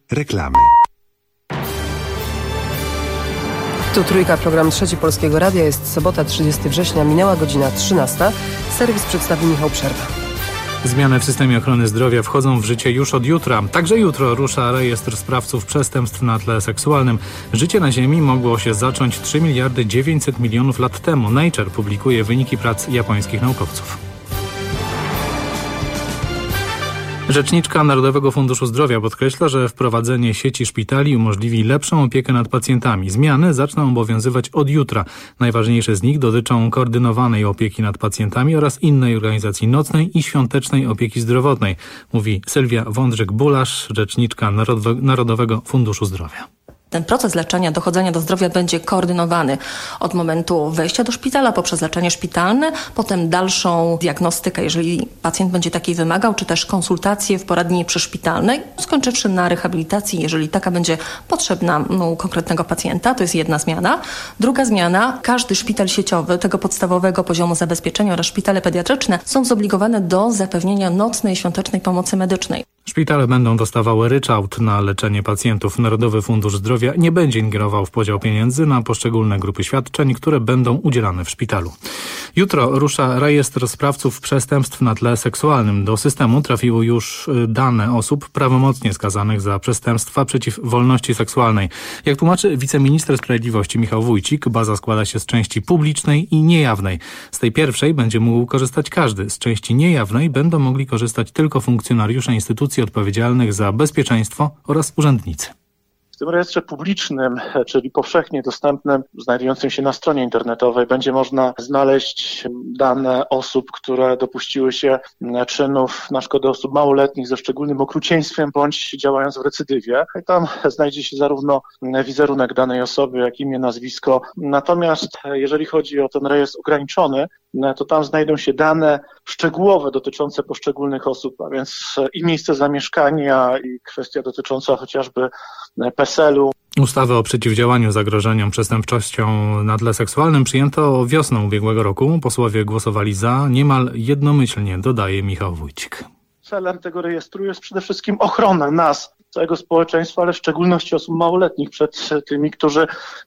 Reklamy. Tu Trójka, program Trzeci Polskiego Radia. Jest sobota, 30 września, minęła godzina 13. Serwis przedstawi Michał Przerwa. Zmiany w systemie ochrony zdrowia wchodzą w życie już od jutra. Także jutro rusza rejestr sprawców przestępstw na tle seksualnym. Życie na Ziemi mogło się zacząć 3 miliardy 900 milionów lat temu. Nature publikuje wyniki prac japońskich naukowców. Rzeczniczka Narodowego Funduszu Zdrowia podkreśla, że wprowadzenie sieci szpitali umożliwi lepszą opiekę nad pacjentami. Zmiany zaczną obowiązywać od jutra. Najważniejsze z nich dotyczą koordynowanej opieki nad pacjentami oraz innej organizacji nocnej i świątecznej opieki zdrowotnej, mówi Sylwia Wądrzyk-Bulasz, rzeczniczka Narodowego Funduszu Zdrowia. Ten proces leczenia, dochodzenia do zdrowia będzie koordynowany od momentu wejścia do szpitala poprzez leczenie szpitalne, potem dalszą diagnostykę, jeżeli pacjent będzie takiej wymagał, czy też konsultacje w poradni przyszpitalnej, skończywszy na rehabilitacji, jeżeli taka będzie potrzebna u konkretnego pacjenta. To jest jedna zmiana. Druga zmiana, każdy szpital sieciowy tego podstawowego poziomu zabezpieczenia oraz szpitale pediatryczne są zobligowane do zapewnienia nocnej i świątecznej pomocy medycznej. Szpitale będą dostawały ryczałt na leczenie pacjentów. Narodowy Fundusz Zdrowia nie będzie ingerował w podział pieniędzy na poszczególne grupy świadczeń, które będą udzielane w szpitalu. Jutro rusza rejestr sprawców przestępstw na tle seksualnym. Do systemu trafiły już dane osób prawomocnie skazanych za przestępstwa przeciw wolności seksualnej. Jak tłumaczy wiceminister sprawiedliwości Michał Wójcik, baza składa się z części publicznej i niejawnej. Z tej pierwszej będzie mógł korzystać każdy. Z części niejawnej będą mogli korzystać tylko funkcjonariusze instytucji odpowiedzialnych za bezpieczeństwo oraz urzędnicy. W tym rejestrze publicznym, czyli powszechnie dostępnym, znajdującym się na stronie internetowej, będzie można znaleźć dane osób, które dopuściły się czynów na szkodę osób małoletnich ze szczególnym okrucieństwem bądź działając w recydywie. I tam znajdzie się zarówno wizerunek danej osoby, jak imię, nazwisko. Natomiast jeżeli chodzi o ten rejestr ograniczony, to tam znajdą się dane szczegółowe dotyczące poszczególnych osób, a więc i miejsce zamieszkania, i kwestia dotycząca chociażby PESEL-u. Ustawę o przeciwdziałaniu zagrożeniom przestępczością na tle seksualnym przyjęto wiosną ubiegłego roku. Posłowie głosowali za niemal jednomyślnie, dodaje Michał Wójcik. Celem tego rejestru jest przede wszystkim ochrona nas, całego społeczeństwa, ale w szczególności osób małoletnich przed tymi, którzy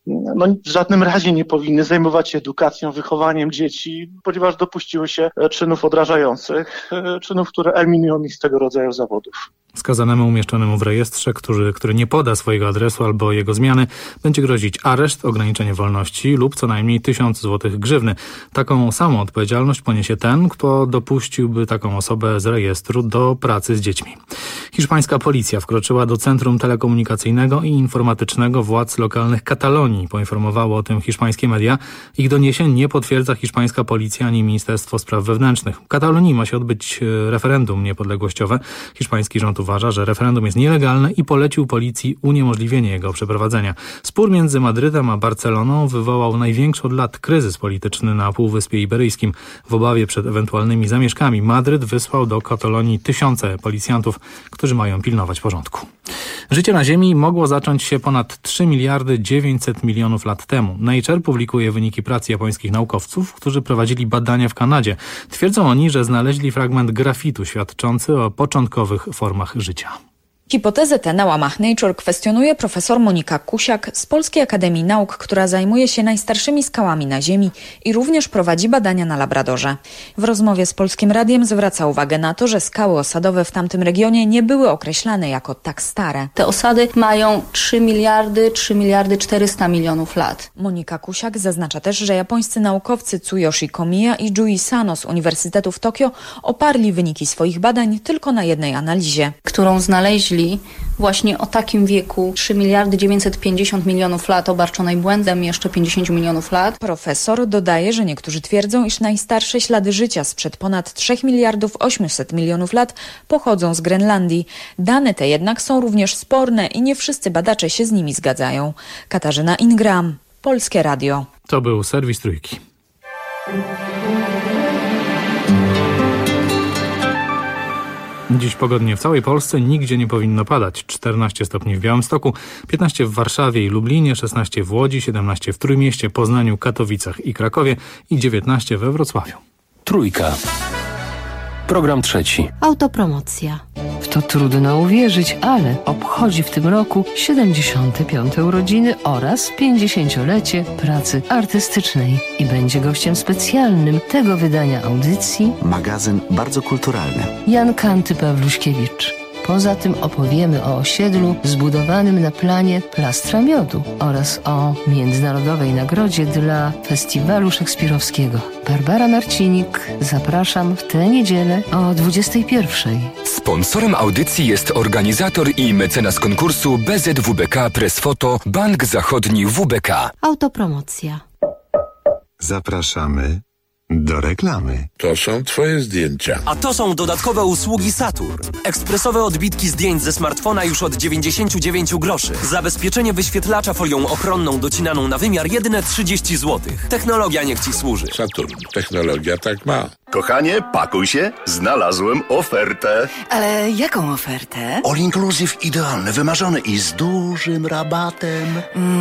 w żadnym razie nie powinny zajmować się edukacją, wychowaniem dzieci, ponieważ dopuściły się czynów odrażających, czynów, które eliminują ich z tego rodzaju zawodów. Skazanemu umieszczonemu w rejestrze, który nie poda swojego adresu albo jego zmiany, będzie grozić areszt, ograniczenie wolności lub co najmniej 1000 zł grzywny. Taką samą odpowiedzialność poniesie ten, kto dopuściłby taką osobę z rejestru do pracy z dziećmi. Hiszpańska policja wkroczyła do Centrum Telekomunikacyjnego i Informatycznego władz lokalnych Katalonii. Poinformowało o tym hiszpańskie media. Ich doniesień nie potwierdza hiszpańska policja ani Ministerstwo Spraw Wewnętrznych. W Katalonii ma się odbyć referendum niepodległościowe. Hiszpański rząd uważa, że referendum jest nielegalne i polecił policji uniemożliwienie jego przeprowadzenia. Spór między Madrytem a Barceloną wywołał największy od lat kryzys polityczny na Półwyspie Iberyjskim. W obawie przed ewentualnymi zamieszkami Madryt wysłał do Katalonii tysiące policjantów, którzy mają pilnować porządku. Życie na Ziemi mogło zacząć się ponad 3 miliardy 900 milionów lat temu. Nature publikuje wyniki prac japońskich naukowców, którzy prowadzili badania w Kanadzie. Twierdzą oni, że znaleźli fragment grafitu świadczący o początkowych formach życia. Hipotezę tę na łamach Nature kwestionuje profesor Monika Kusiak z Polskiej Akademii Nauk, która zajmuje się najstarszymi skałami na Ziemi i również prowadzi badania na Labradorze. W rozmowie z Polskim Radiem zwraca uwagę na to, że skały osadowe w tamtym regionie nie były określane jako tak stare. Te osady mają 3 miliardy 400 milionów lat. Monika Kusiak zaznacza też, że japońscy naukowcy Tsuyoshi Komiya i Jui Sano z Uniwersytetu w Tokio oparli wyniki swoich badań tylko na jednej analizie, którą znaleźli właśnie o takim wieku 3 miliardy 950 milionów lat obarczonej błędem jeszcze 50 milionów lat. Profesor dodaje, że niektórzy twierdzą, iż najstarsze ślady życia sprzed ponad 3 miliardów 800 milionów lat pochodzą z Grenlandii. Dane te jednak są również sporne i nie wszyscy badacze się z nimi zgadzają. Katarzyna Ingram, Polskie Radio. To był serwis Trójki. Dziś pogodnie w całej Polsce, nigdzie nie powinno padać. 14 stopni w Białymstoku, 15 w Warszawie i Lublinie, 16 w Łodzi, 17 w Trójmieście, Poznaniu, Katowicach i Krakowie i 19 we Wrocławiu. Trójka. Program trzeci. Autopromocja. W to trudno uwierzyć, ale obchodzi w tym roku 75. urodziny oraz 50-lecie pracy artystycznej i będzie gościem specjalnym tego wydania audycji magazyn bardzo kulturalny Jan Kanty-Pawluśkiewicz. Poza tym opowiemy o osiedlu zbudowanym na planie Plastra Miodu oraz o międzynarodowej nagrodzie dla Festiwalu Szekspirowskiego. Barbara Marcinik, zapraszam w tę niedzielę o 21:00. Sponsorem audycji jest organizator i mecenas konkursu BZWBK Press Photo Bank Zachodni WBK. Autopromocja. Zapraszamy do reklamy. To są twoje zdjęcia. A to są dodatkowe usługi Saturn. Ekspresowe odbitki zdjęć ze smartfona już od 99 groszy. Zabezpieczenie wyświetlacza folią ochronną docinaną na wymiar jedyne 30 zł. Technologia niech ci służy. Saturn. Technologia tak ma. Kochanie, pakuj się. Znalazłem ofertę. Ale jaką ofertę? All inclusive idealny, wymarzony i z dużym rabatem.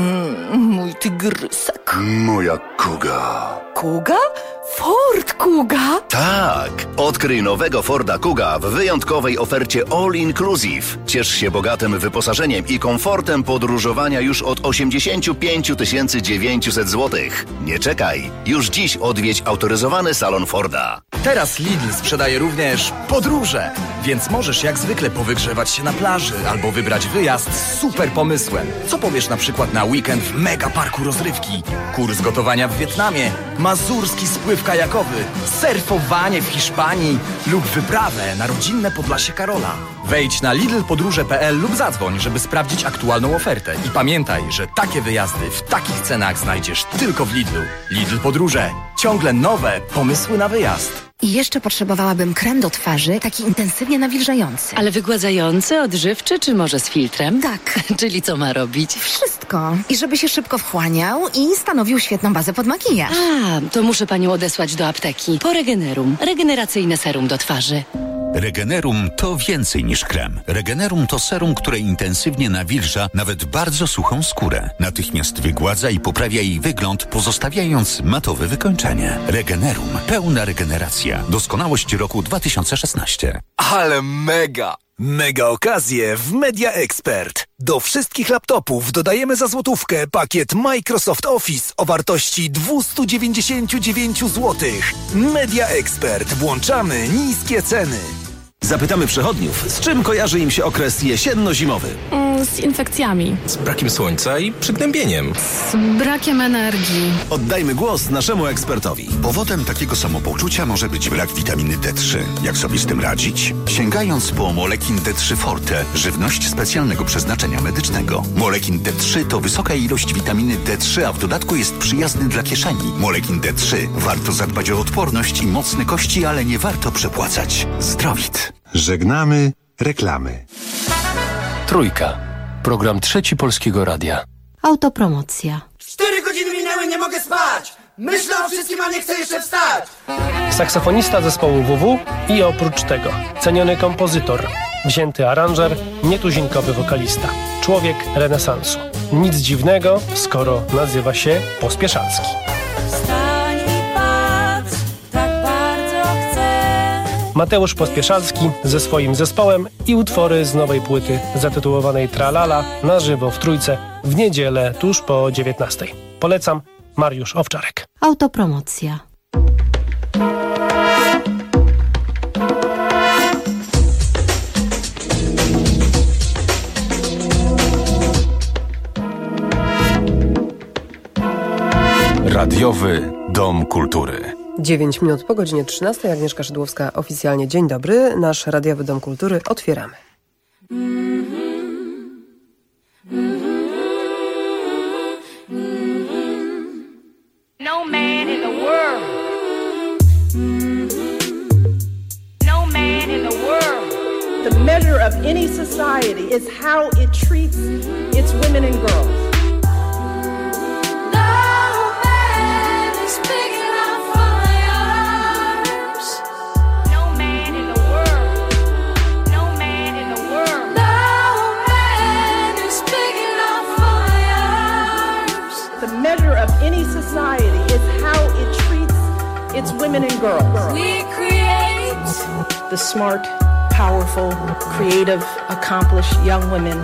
Mój tygrysek. Moja Kuga. Kuga? Ford Kuga? Tak, odkryj nowego Forda Kuga w wyjątkowej ofercie All Inclusive. Ciesz się bogatym wyposażeniem i komfortem podróżowania już od 85 900 zł. Nie czekaj, już dziś odwiedź autoryzowany salon Forda. Teraz Lidl sprzedaje również podróże, więc możesz jak zwykle powygrzewać się na plaży albo wybrać wyjazd z super pomysłem. Co powiesz na przykład na weekend w mega parku rozrywki, kurs gotowania w Wietnamie, mazurski spływ kajakowy, surfowanie w Hiszpanii lub wyprawę na rodzinne Podlasie Karola. Wejdź na lidlpodróże.pl lub zadzwoń, żeby sprawdzić aktualną ofertę. I pamiętaj, że takie wyjazdy w takich cenach znajdziesz tylko w Lidlu. Lidl Podróże. Ciągle nowe pomysły na wyjazd. I jeszcze potrzebowałabym krem do twarzy, taki intensywnie nawilżający. Ale wygładzający, odżywczy, czy może z filtrem? Tak. Czyli co ma robić? Wszystko. I żeby się szybko wchłaniał i stanowił świetną bazę pod makijaż. A, to muszę panią odesłać do apteki. Po Regenerum. Regeneracyjne serum do twarzy. Regenerum to więcej niż krem. Regenerum to serum, które intensywnie nawilża nawet bardzo suchą skórę. Natychmiast wygładza i poprawia jej wygląd, pozostawiając matowe wykończenie. Regenerum. Pełna regeneracja. Doskonałość roku 2016. Ale mega! Mega okazje w Media Expert. Do wszystkich laptopów dodajemy za złotówkę pakiet Microsoft Office o wartości 299 zł. Media Expert. Włączamy niskie ceny. Zapytamy przechodniów, z czym kojarzy im się okres jesienno-zimowy? Z infekcjami. Z brakiem słońca i przygnębieniem. Z brakiem energii. Oddajmy głos naszemu ekspertowi. Powodem takiego samopoczucia może być brak witaminy D3. Jak sobie z tym radzić? Sięgając po Molekin D3 Forte, żywność specjalnego przeznaczenia medycznego. Molekin D3 to wysoka ilość witaminy D3, a w dodatku jest przyjazny dla kieszeni. Molekin D3. Warto zadbać o odporność i mocne kości, ale nie warto przepłacać. Zdrowit. Żegnamy reklamy. Trójka. Program trzeci Polskiego Radia. Autopromocja. 4 godziny minęły, nie mogę spać! Myślę o wszystkim, a nie chcę jeszcze wstać! Saksofonista zespołu WW i oprócz tego ceniony kompozytor, wzięty aranżer, nietuzinkowy wokalista. Człowiek renesansu. Nic dziwnego, skoro nazywa się Pospieszalski. Mateusz Pospieszalski ze swoim zespołem i utwory z nowej płyty zatytułowanej Tralala na żywo w Trójce w niedzielę tuż po 19:00. Polecam. Mariusz Owczarek. Autopromocja. Radiowy Dom Kultury. 9 minut po godzinie 13:00. Agnieszka Szydłowska oficjalnie. Dzień dobry. Nasz Radiowy Dom Kultury otwieramy. No man in the world. No man in the world. The measure of any society is how it treats its women and girls. Any society is how it treats its women and girls. We create the smart, powerful, creative, accomplished young women.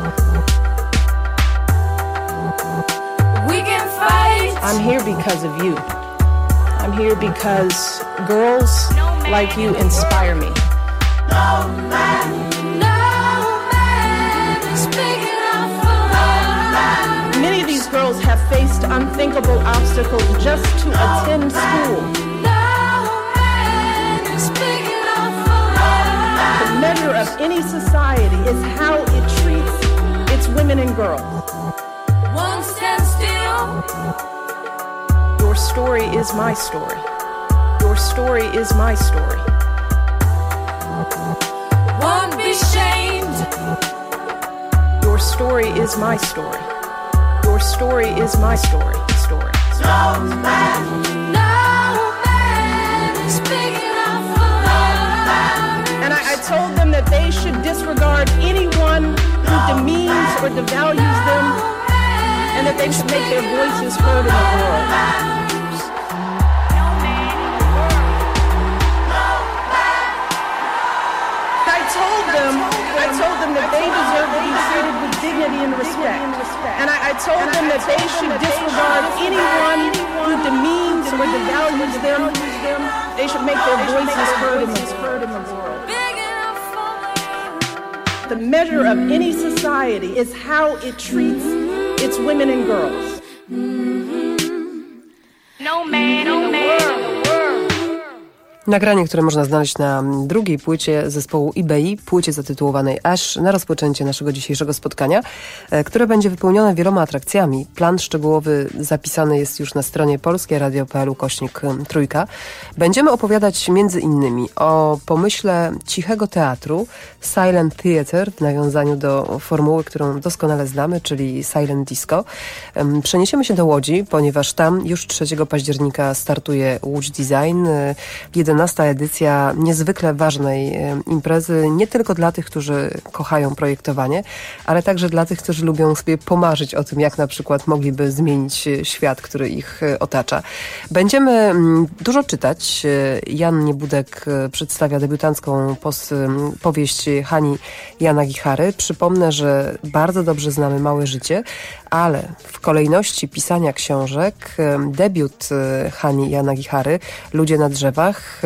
We can fight. I'm here because of you. I'm here because girls like you inspire me. No man is big enough for us. Many of these girls have faced unthinkable obstacles just to attend school. The measure of any society is how it treats its women and girls. Won't stand still. Your story is my story. Your story is my story. Won't be shamed. Your story is my story. Your story is my story. Story. No man is big enough for us. And I told them that they should disregard anyone who demeans or devalues them, and that they should make their voices heard in the world. I told them that they deserve to be treated with dignity and respect. And I told them that they should disregard anyone who demeans or devalues them. They should make their voices heard in the world. The measure of any society is how it treats its women and girls. No man in the world. Nagranie, które można znaleźć na drugiej płycie zespołu eBay, płycie zatytułowanej Ash, na rozpoczęcie naszego dzisiejszego spotkania, które będzie wypełnione wieloma atrakcjami. Plan szczegółowy zapisany jest już na stronie polskieradio.pl/3. Będziemy opowiadać między innymi o pomyśle cichego teatru, Silent Theater, w nawiązaniu do formuły, którą doskonale znamy, czyli Silent Disco. Przeniesiemy się do Łodzi, ponieważ tam już 3 października startuje Łódź Design, 11. edycja niezwykle ważnej imprezy, nie tylko dla tych, którzy kochają projektowanie, ale także dla tych, którzy lubią sobie pomarzyć o tym, jak na przykład mogliby zmienić świat, który ich otacza. Będziemy dużo czytać. Jan Niebudek przedstawia debiutancką powieść Hani Yanagihary. Przypomnę, że bardzo dobrze znamy Małe życie, ale w kolejności pisania książek debiut Hani Yanagihary, Ludzie na drzewach,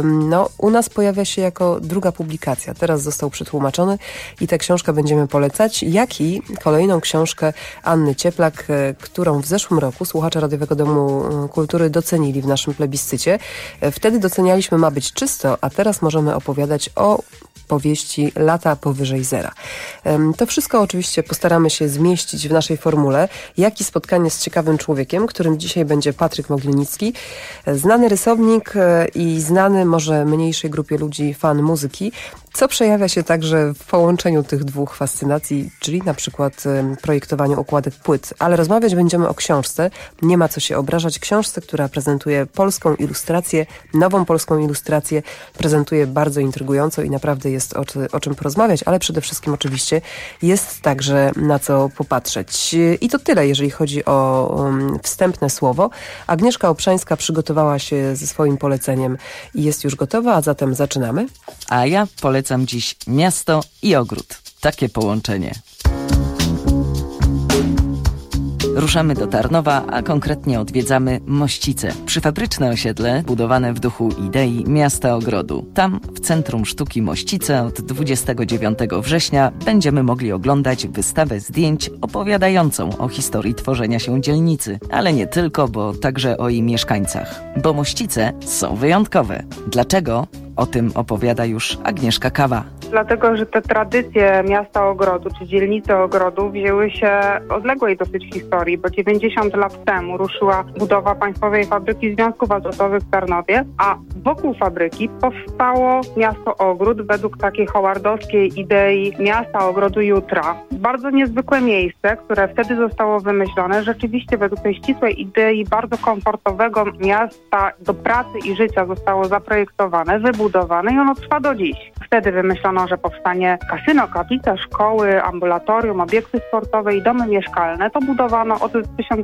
u nas pojawia się jako druga publikacja. Teraz został przetłumaczony i tę książkę będziemy polecać, jak i kolejną książkę Anny Cieplak, którą w zeszłym roku słuchacze Radiowego Domu Kultury docenili w naszym plebiscycie. Wtedy docenialiśmy Ma być czysto, a teraz możemy opowiadać o powieści Lata powyżej zera. To wszystko oczywiście postaramy się zmieścić w naszej formule, jak i spotkanie z ciekawym człowiekiem, którym dzisiaj będzie Patryk Mogilnicki, znany rysownik i znany może mniejszej grupie ludzi fan muzyki, co przejawia się także w połączeniu tych dwóch fascynacji, czyli na przykład projektowaniu okładek płyt. Ale rozmawiać będziemy o książce, nie ma co się obrażać, książce, która prezentuje polską ilustrację, nową polską ilustrację, prezentuje bardzo intrygująco i naprawdę jest o czym porozmawiać, ale przede wszystkim oczywiście jest także na co popatrzeć. I to tyle, jeżeli chodzi o wstępne słowo. Agnieszka Obszańska przygotowała się ze swoim poleceniem i jest już gotowa, a zatem zaczynamy. A ja polecam dziś miasto i ogród. Takie połączenie. Ruszamy do Tarnowa, a konkretnie odwiedzamy Mościce. Przyfabryczne osiedle budowane w duchu idei Miasta Ogrodu. Tam, w Centrum Sztuki Mościce, od 29 września będziemy mogli oglądać wystawę zdjęć opowiadającą o historii tworzenia się dzielnicy. Ale nie tylko, bo także o jej mieszkańcach. Bo Mościce są wyjątkowe. Dlaczego? O tym opowiada już Agnieszka Kawa. Dlatego, że te tradycje Miasta Ogrodu, czy dzielnicy Ogrodu wzięły się odległej dosyć historii, bo 90 lat temu ruszyła budowa Państwowej Fabryki Związków Azotowych w Tarnowie, a wokół fabryki powstało Miasto Ogród według takiej howardowskiej idei Miasta Ogrodu Jutra. Bardzo niezwykłe miejsce, które wtedy zostało wymyślone, rzeczywiście według tej ścisłej idei bardzo komfortowego miasta do pracy i życia zostało zaprojektowane, wybudowane i ono trwa do dziś. Wtedy wymyślono przewidziano, że powstanie kasyno, kaplica, szkoły, ambulatorium, obiekty sportowe i domy mieszkalne. To budowano od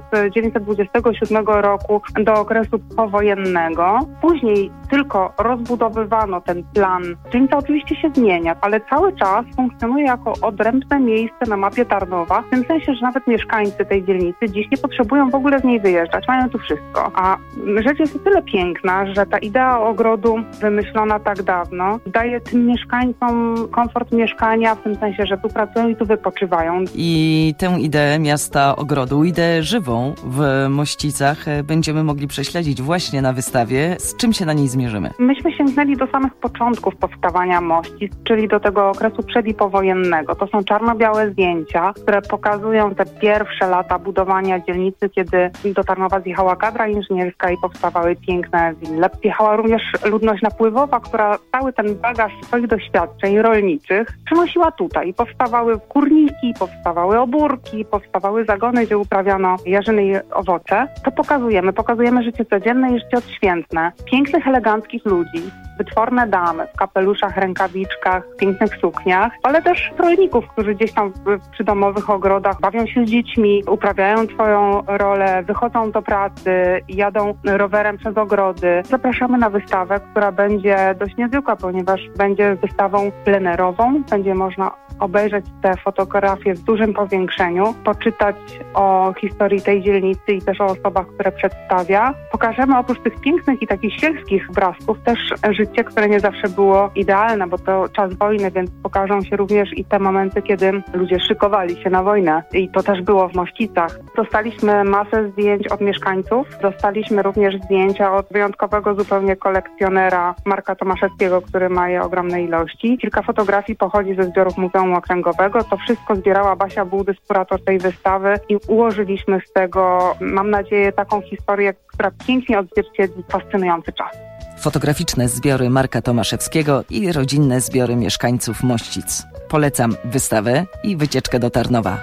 1927 roku do okresu powojennego. Później tylko rozbudowywano ten plan. Dzielnica oczywiście się zmienia, ale cały czas funkcjonuje jako odrębne miejsce na mapie Tarnowa, w tym sensie, że nawet mieszkańcy tej dzielnicy dziś nie potrzebują w ogóle z niej wyjeżdżać. Mają tu wszystko. A rzecz jest o tyle piękna, że ta idea ogrodu wymyślona tak dawno daje tym mieszkańcom komfort mieszkania, w tym sensie, że tu pracują i tu wypoczywają. I tę ideę miasta ogrodu, ideę żywą w Mościcach będziemy mogli prześledzić właśnie na wystawie. Z czym się na niej zmierzymy? Myśmy sięgnęli do samych początków powstawania Mościc, czyli do tego okresu przed- i powojennego. To są czarno-białe zdjęcia, które pokazują te pierwsze lata budowania dzielnicy, kiedy do Tarnowa zjechała kadra inżynierska i powstawały piękne wille. Zjechała również ludność napływowa, która cały ten bagaż swoich doświadczeń rolniczych przenosiła tutaj. Powstawały kurniki, powstawały obórki, powstawały zagony, gdzie uprawiano jarzyny i owoce. To pokazujemy życie codzienne i życie odświętne. Pięknych, eleganckich ludzi, wytworne damy w kapeluszach, rękawiczkach, pięknych sukniach, ale też rolników, którzy gdzieś tam w przydomowych ogrodach bawią się z dziećmi, uprawiają swoją rolę, wychodzą do pracy, jadą rowerem przez ogrody. Zapraszamy na wystawę, która będzie dość niezwykła, ponieważ będzie wystawą plenerową. Będzie można obejrzeć te fotografie w dużym powiększeniu, poczytać o historii tej dzielnicy i też o osobach, które przedstawia. Pokażemy oprócz tych pięknych i takich sielskich obrazków też życie, które nie zawsze było idealne, bo to czas wojny, więc pokażą się również i te momenty, kiedy ludzie szykowali się na wojnę. I to też było w Mościcach. Dostaliśmy masę zdjęć od mieszkańców. Dostaliśmy również zdjęcia od wyjątkowego zupełnie kolekcjonera Marka Tomaszewskiego, który ma je ogromne ilości. Kilka fotografii pochodzi ze zbiorów Muzeum Okręgowego. To wszystko zbierała Basia Bułdys, kurator tej wystawy i ułożyliśmy z tego, mam nadzieję, taką historię, która pięknie odzwierciedli fascynujący czas. Fotograficzne zbiory Marka Tomaszewskiego i rodzinne zbiory mieszkańców Mościc. Polecam wystawę i wycieczkę do Tarnowa.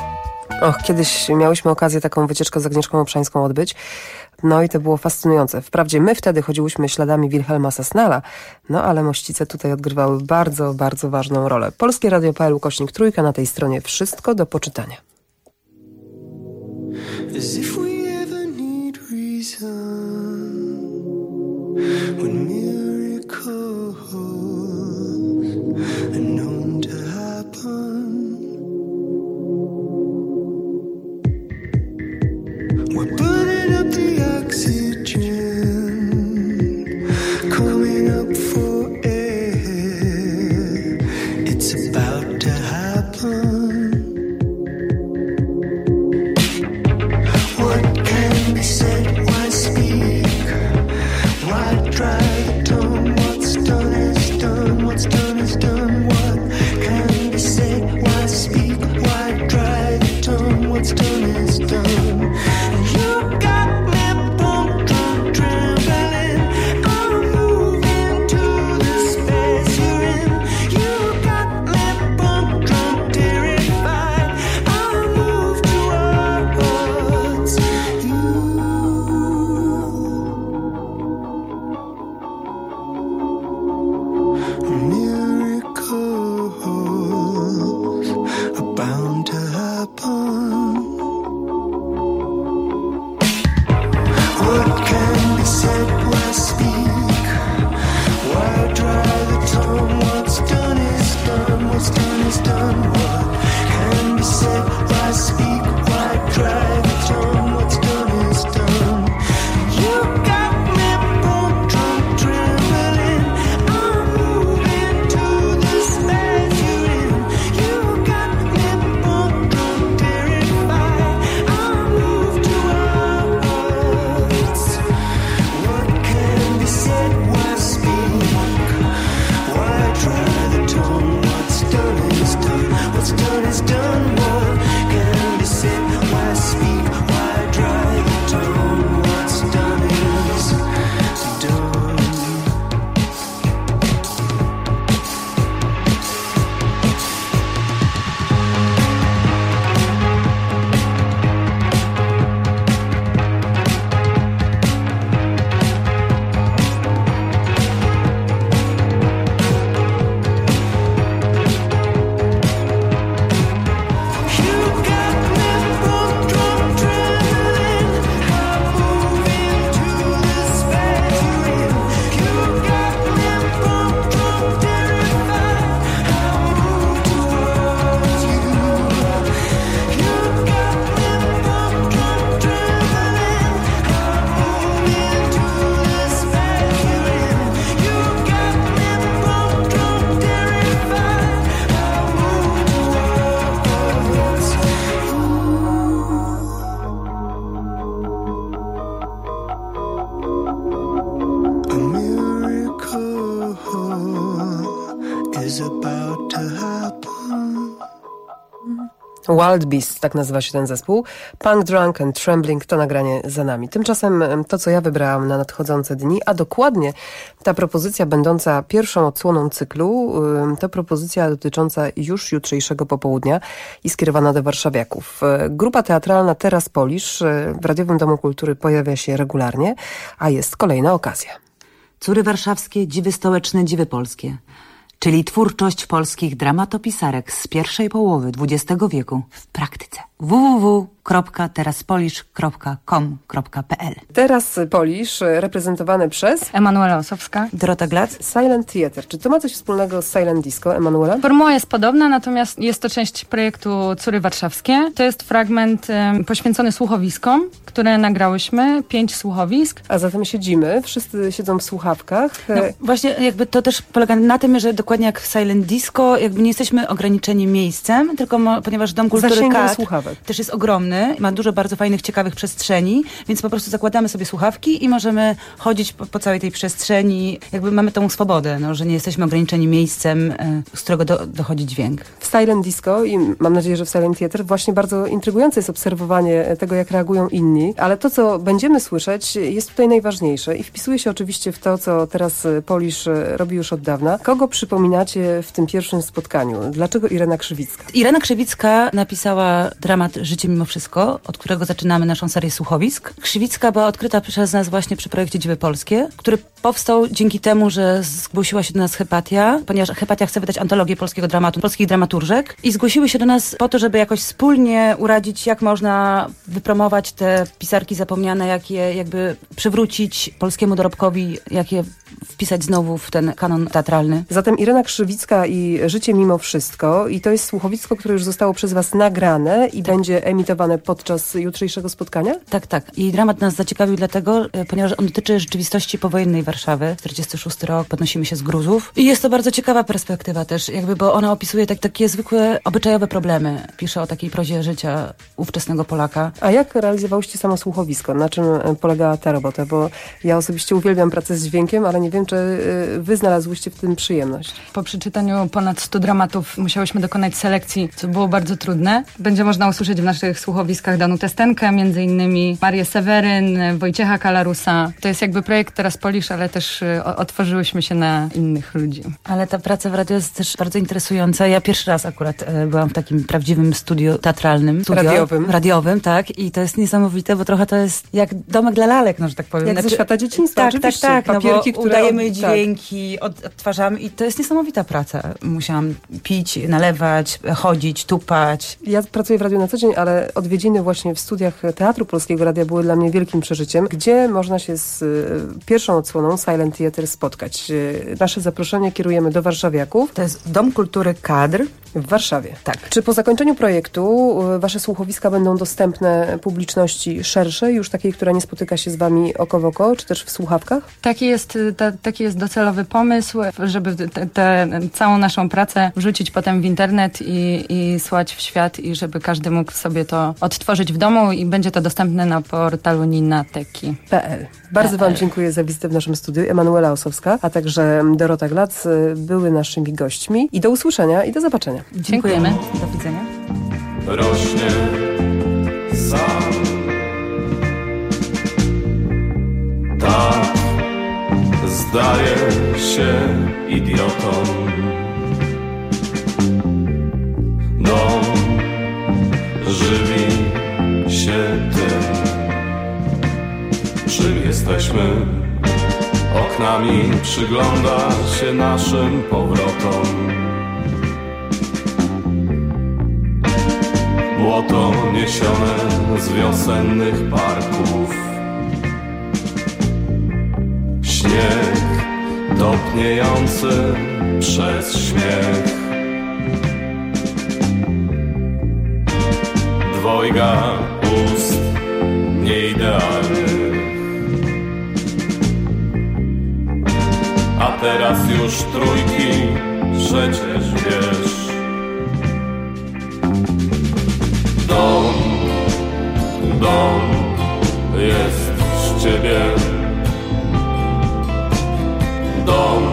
Kiedyś miałyśmy okazję taką wycieczkę z Agnieszką Obszańską odbyć. No i to było fascynujące. Wprawdzie my wtedy chodziłyśmy śladami Wilhelma Sasnala, no ale Mościce tutaj odgrywały bardzo, bardzo ważną rolę. Polskie Radio.pl /3 na tej stronie wszystko do poczytania. As if we ever need reason when miracles are known to happen. We're burning up the oxygen, coming up for air. It's about to happen. What can be said? Why speak? Why try the tongue? What's done is done. What's done is done. What can be said? Why speak? Why try the tongue? What's done is done. You got me pumped, drunk, trembling. I'm moving to the space you're in. You got me pumped, drunk, terrified. I move towards you. Miracles are bound to happen. What can be said? Why speak? Why dry the tongue? What's done is done. What's done is done. What can be said? Why speak? Why dry the tongue? What's done is done. You got me pumped, drunk, trembling. I'm moving to the space you're in. You got me pumped, drunk, terrified. I move towards. What can be said? Why speak? Why dry the tongue? What's done is done. What's done is done. What can be Wild Beast, tak nazywa się ten zespół. Punk Drunk and Trembling to nagranie za nami. Tymczasem to, co ja wybrałam na nadchodzące dni, a dokładnie ta propozycja będąca pierwszą odsłoną cyklu, to propozycja dotycząca już jutrzejszego popołudnia i skierowana do warszawiaków. Grupa teatralna Teraz Polisz w Radiowym Domu Kultury pojawia się regularnie, a jest kolejna okazja. Córy warszawskie, dziwy stołeczne, dziwy polskie. Czyli twórczość polskich dramatopisarek z pierwszej połowy XX wieku w praktyce. www.teraspolisz.com.pl Teraz Polisz, reprezentowane przez Emanuela Osowska, Dorota Glac. Silent Theater. Czy to ma coś wspólnego z Silent Disco, Emanuela? Formuła jest podobna, natomiast jest to część projektu Córy Warszawskie. To jest fragment poświęcony słuchowiskom, które nagrałyśmy, 5 słuchowisk. A zatem siedzimy, wszyscy siedzą w słuchawkach. No, właśnie jakby to też polega na tym, że dokładnie jak w Silent Disco, jakby nie jesteśmy ograniczeni miejscem, tylko ponieważ Dom Kultury KAD też jest ogromny, ma dużo bardzo fajnych, ciekawych przestrzeni, więc po prostu zakładamy sobie słuchawki i możemy chodzić po całej tej przestrzeni. Jakby mamy tą swobodę, no, że nie jesteśmy ograniczeni miejscem, z którego dochodzi dźwięk. W Silent Disco i mam nadzieję, że w Silent Theater właśnie bardzo intrygujące jest obserwowanie tego, jak reagują inni, ale to, co będziemy słyszeć, jest tutaj najważniejsze i wpisuje się oczywiście w to, co teraz Polisz robi już od dawna. Kogo przypominacie w tym pierwszym spotkaniu? Dlaczego Irena Krzywicka? Irena Krzywicka napisała dramat Życie mimo wszystko, od którego zaczynamy naszą serię słuchowisk. Krzywicka była odkryta przez nas właśnie przy projekcie Dziwy Polskie, który powstał dzięki temu, że zgłosiła się do nas Hepatia, ponieważ Hepatia chce wydać antologię polskiego dramatu, polskich dramaturżek i zgłosiły się do nas po to, żeby jakoś wspólnie uradzić, jak można wypromować te pisarki zapomniane, jak je jakby przywrócić polskiemu dorobkowi, jak je wpisać znowu w ten kanon teatralny. Zatem Irena Krzywicka i Życie mimo wszystko i to jest słuchowisko, które już zostało przez was nagrane i będzie emitowane podczas jutrzejszego spotkania? Tak, tak. I dramat nas zaciekawił dlatego, ponieważ on dotyczy rzeczywistości powojennej Warszawy. 46 rok, podnosimy się z gruzów. I jest to bardzo ciekawa perspektywa też, jakby, bo ona opisuje takie zwykłe, obyczajowe problemy. Pisze o takiej prozie życia ówczesnego Polaka. A jak realizowałyście samo słuchowisko? Na czym polegała ta robota? Bo ja osobiście uwielbiam pracę z dźwiękiem, ale nie wiem, czy wy znalazłyście w tym przyjemność. Po przeczytaniu ponad 100 dramatów musiałyśmy dokonać selekcji, co było bardzo trudne. Będzie można usłyszeć w naszych słuchowiskach Danutę Stenkę, między innymi Marię Seweryn, Wojciecha Kalarusa. To jest jakby projekt Teraz Polisz, ale też otworzyłyśmy się na innych ludzi. Ale ta praca w radiu jest też bardzo interesująca. Ja pierwszy raz akurat byłam w takim prawdziwym studiu teatralnym. Radiowym, tak. I to jest niesamowite, bo trochę to jest jak domek dla lalek, no, że tak powiem. Jak ze świata dzieciństwa, tak, oczywiście. Tak, papierki, no bo udajemy dźwięki, odtwarzamy i to jest niesamowita praca. Musiałam pić, nalewać, chodzić, tupać. Ja pracuję w radiu na co dzień, ale odwiedziny właśnie w studiach Teatru Polskiego Radia były dla mnie wielkim przeżyciem. Gdzie można się z pierwszą odsłoną Silent Theater spotkać? Nasze zaproszenie kierujemy do warszawiaków. To jest Dom Kultury Kadr w Warszawie. Tak. Czy po zakończeniu projektu wasze słuchowiska będą dostępne publiczności szerszej, już takiej, która nie spotyka się z wami oko w oko, czy też w słuchawkach? Taki jest docelowy pomysł, żeby całą naszą pracę wrzucić potem w internet i słać w świat i żeby każdy mógł sobie to odtworzyć w domu i będzie to dostępne na portalu ninateki.pl. Bardzo wam dziękuję za wizytę w naszym studiu. Emanuela Osowska, a także Dorota Glac były naszymi gośćmi i do usłyszenia i do zobaczenia. Dziękujemy. Do widzenia. Rośnie sam. Tak, zdaje się idiotą. Dom żywi się tym, czym jesteśmy. Oknami przygląda się naszym powrotom. Błoto niesione z wiosennych parków. Śnieg topniejący przez śmiech. Dwojga ust nieidealnych. A teraz już trójki, przecież wiesz. Dom jest z ciebie. Dom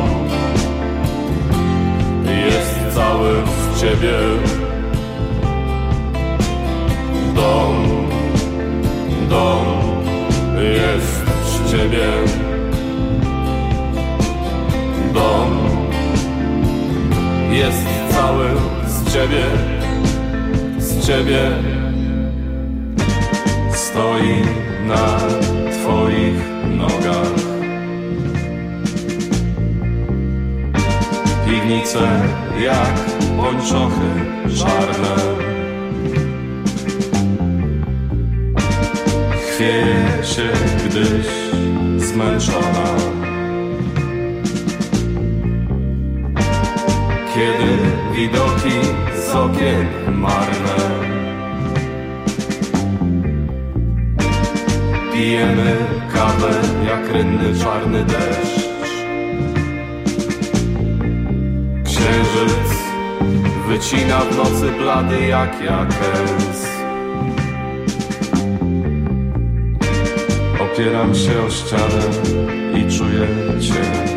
jest cały z ciebie. ciebie stoi na twoich nogach. Piwnice jak pończochy czarne, chwieje się, gdyś zmęczona. Kiedy widoki z okien marne, pijemy kawę jak rynny czarny deszcz. Księżyc wycina w nocy blady jak jakens. Opieram się o ścianę i czuję cię.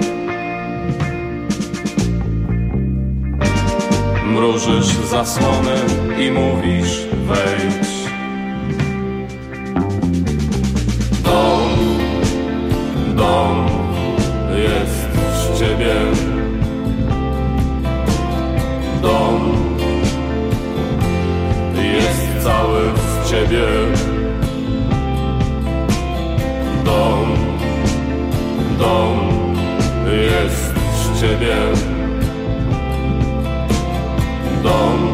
Mrużysz zasłony i mówisz wejdź. Dom jest z ciebie. Dom jest cały z ciebie. Dom jest z ciebie. Dom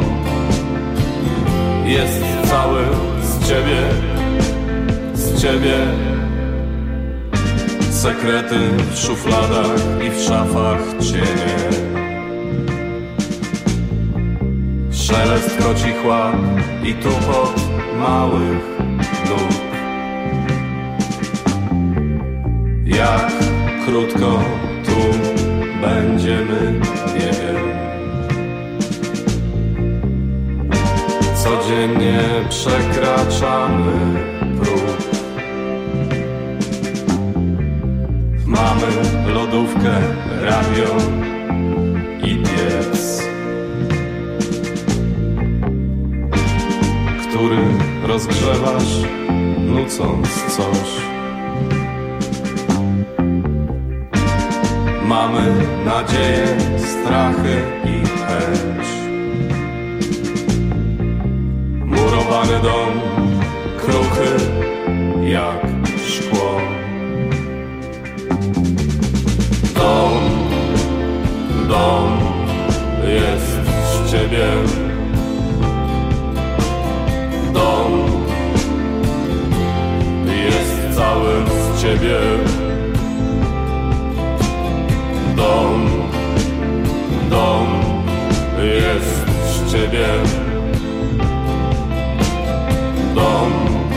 jest cały z ciebie, z ciebie. Sekrety w szufladach i w szafach cienie. Szelest kocich łap i tupot małych nóg. Jak krótko tu będziemy, nie wiem. Codziennie przekraczamy próg. Mamy lodówkę, radio i piec, który rozgrzewasz, nucąc coś. Mamy nadzieję, strachy i chęć. Murowany dom, kruchy jak szkło. Dom jest z ciebie. Dom jest cały z ciebie. Dom jest z ciebie. Dom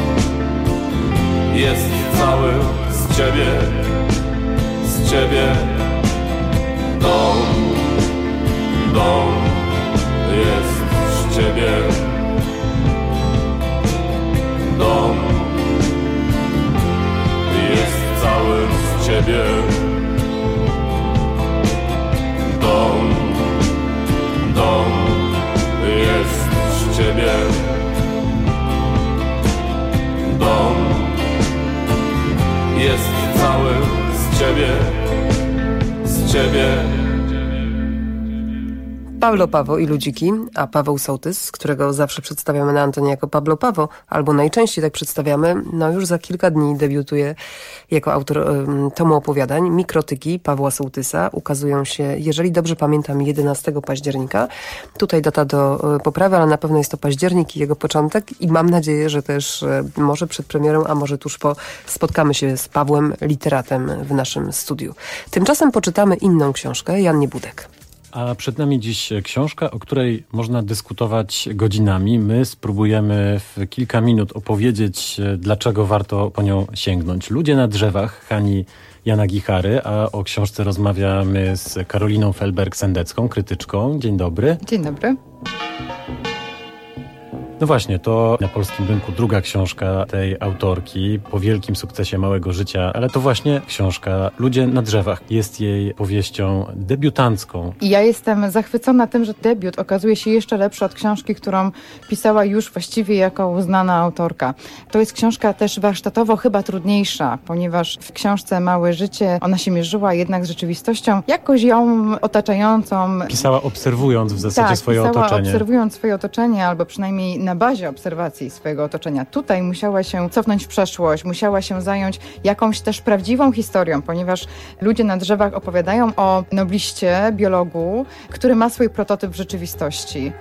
jest cały z ciebie, z ciebie. Dom jest z ciebie. Dom jest cały z ciebie. Dom jest z ciebie. Dom jest cały z ciebie, z ciebie. Pablo Pawo i Ludziki, a Paweł Sołtys, którego zawsze przedstawiamy na antenie jako Pablo Pawo, albo najczęściej tak przedstawiamy, no już za kilka dni debiutuje jako autor tomu opowiadań. Mikrotyki Pawła Sołtysa ukazują się, jeżeli dobrze pamiętam, 11 października. Tutaj data do poprawy, ale na pewno jest to październik i jego początek i mam nadzieję, że też może przed premierą, a może tuż po spotkamy się z Pawłem, literatem w naszym studiu. Tymczasem poczytamy inną książkę Janny Budek. A przed nami dziś książka, o której można dyskutować godzinami. My spróbujemy w kilka minut opowiedzieć, dlaczego warto po nią sięgnąć. Ludzie na drzewach Hani Janagichary, a o książce rozmawiamy z Karoliną Felberg-Sendecką, krytyczką. Dzień dobry. Dzień dobry. No właśnie, to na polskim rynku druga książka tej autorki po wielkim sukcesie Małego życia, ale to właśnie książka Ludzie na drzewach jest jej powieścią debiutancką. I ja jestem zachwycona tym, że debiut okazuje się jeszcze lepszy od książki, którą pisała już właściwie jako uznana autorka. To jest książka też warsztatowo chyba trudniejsza, ponieważ w książce Małe życie ona się mierzyła jednak z rzeczywistością, jakoś ją otaczającą. Pisała obserwując w zasadzie swoje otoczenie. Obserwując swoje otoczenie, albo przynajmniej na bazie obserwacji swojego otoczenia. Tutaj musiała się cofnąć w przeszłość, musiała się zająć jakąś też prawdziwą historią, ponieważ ludzie na drzewach opowiadają o nobliście, biologu, który ma swój prototyp w rzeczywistości.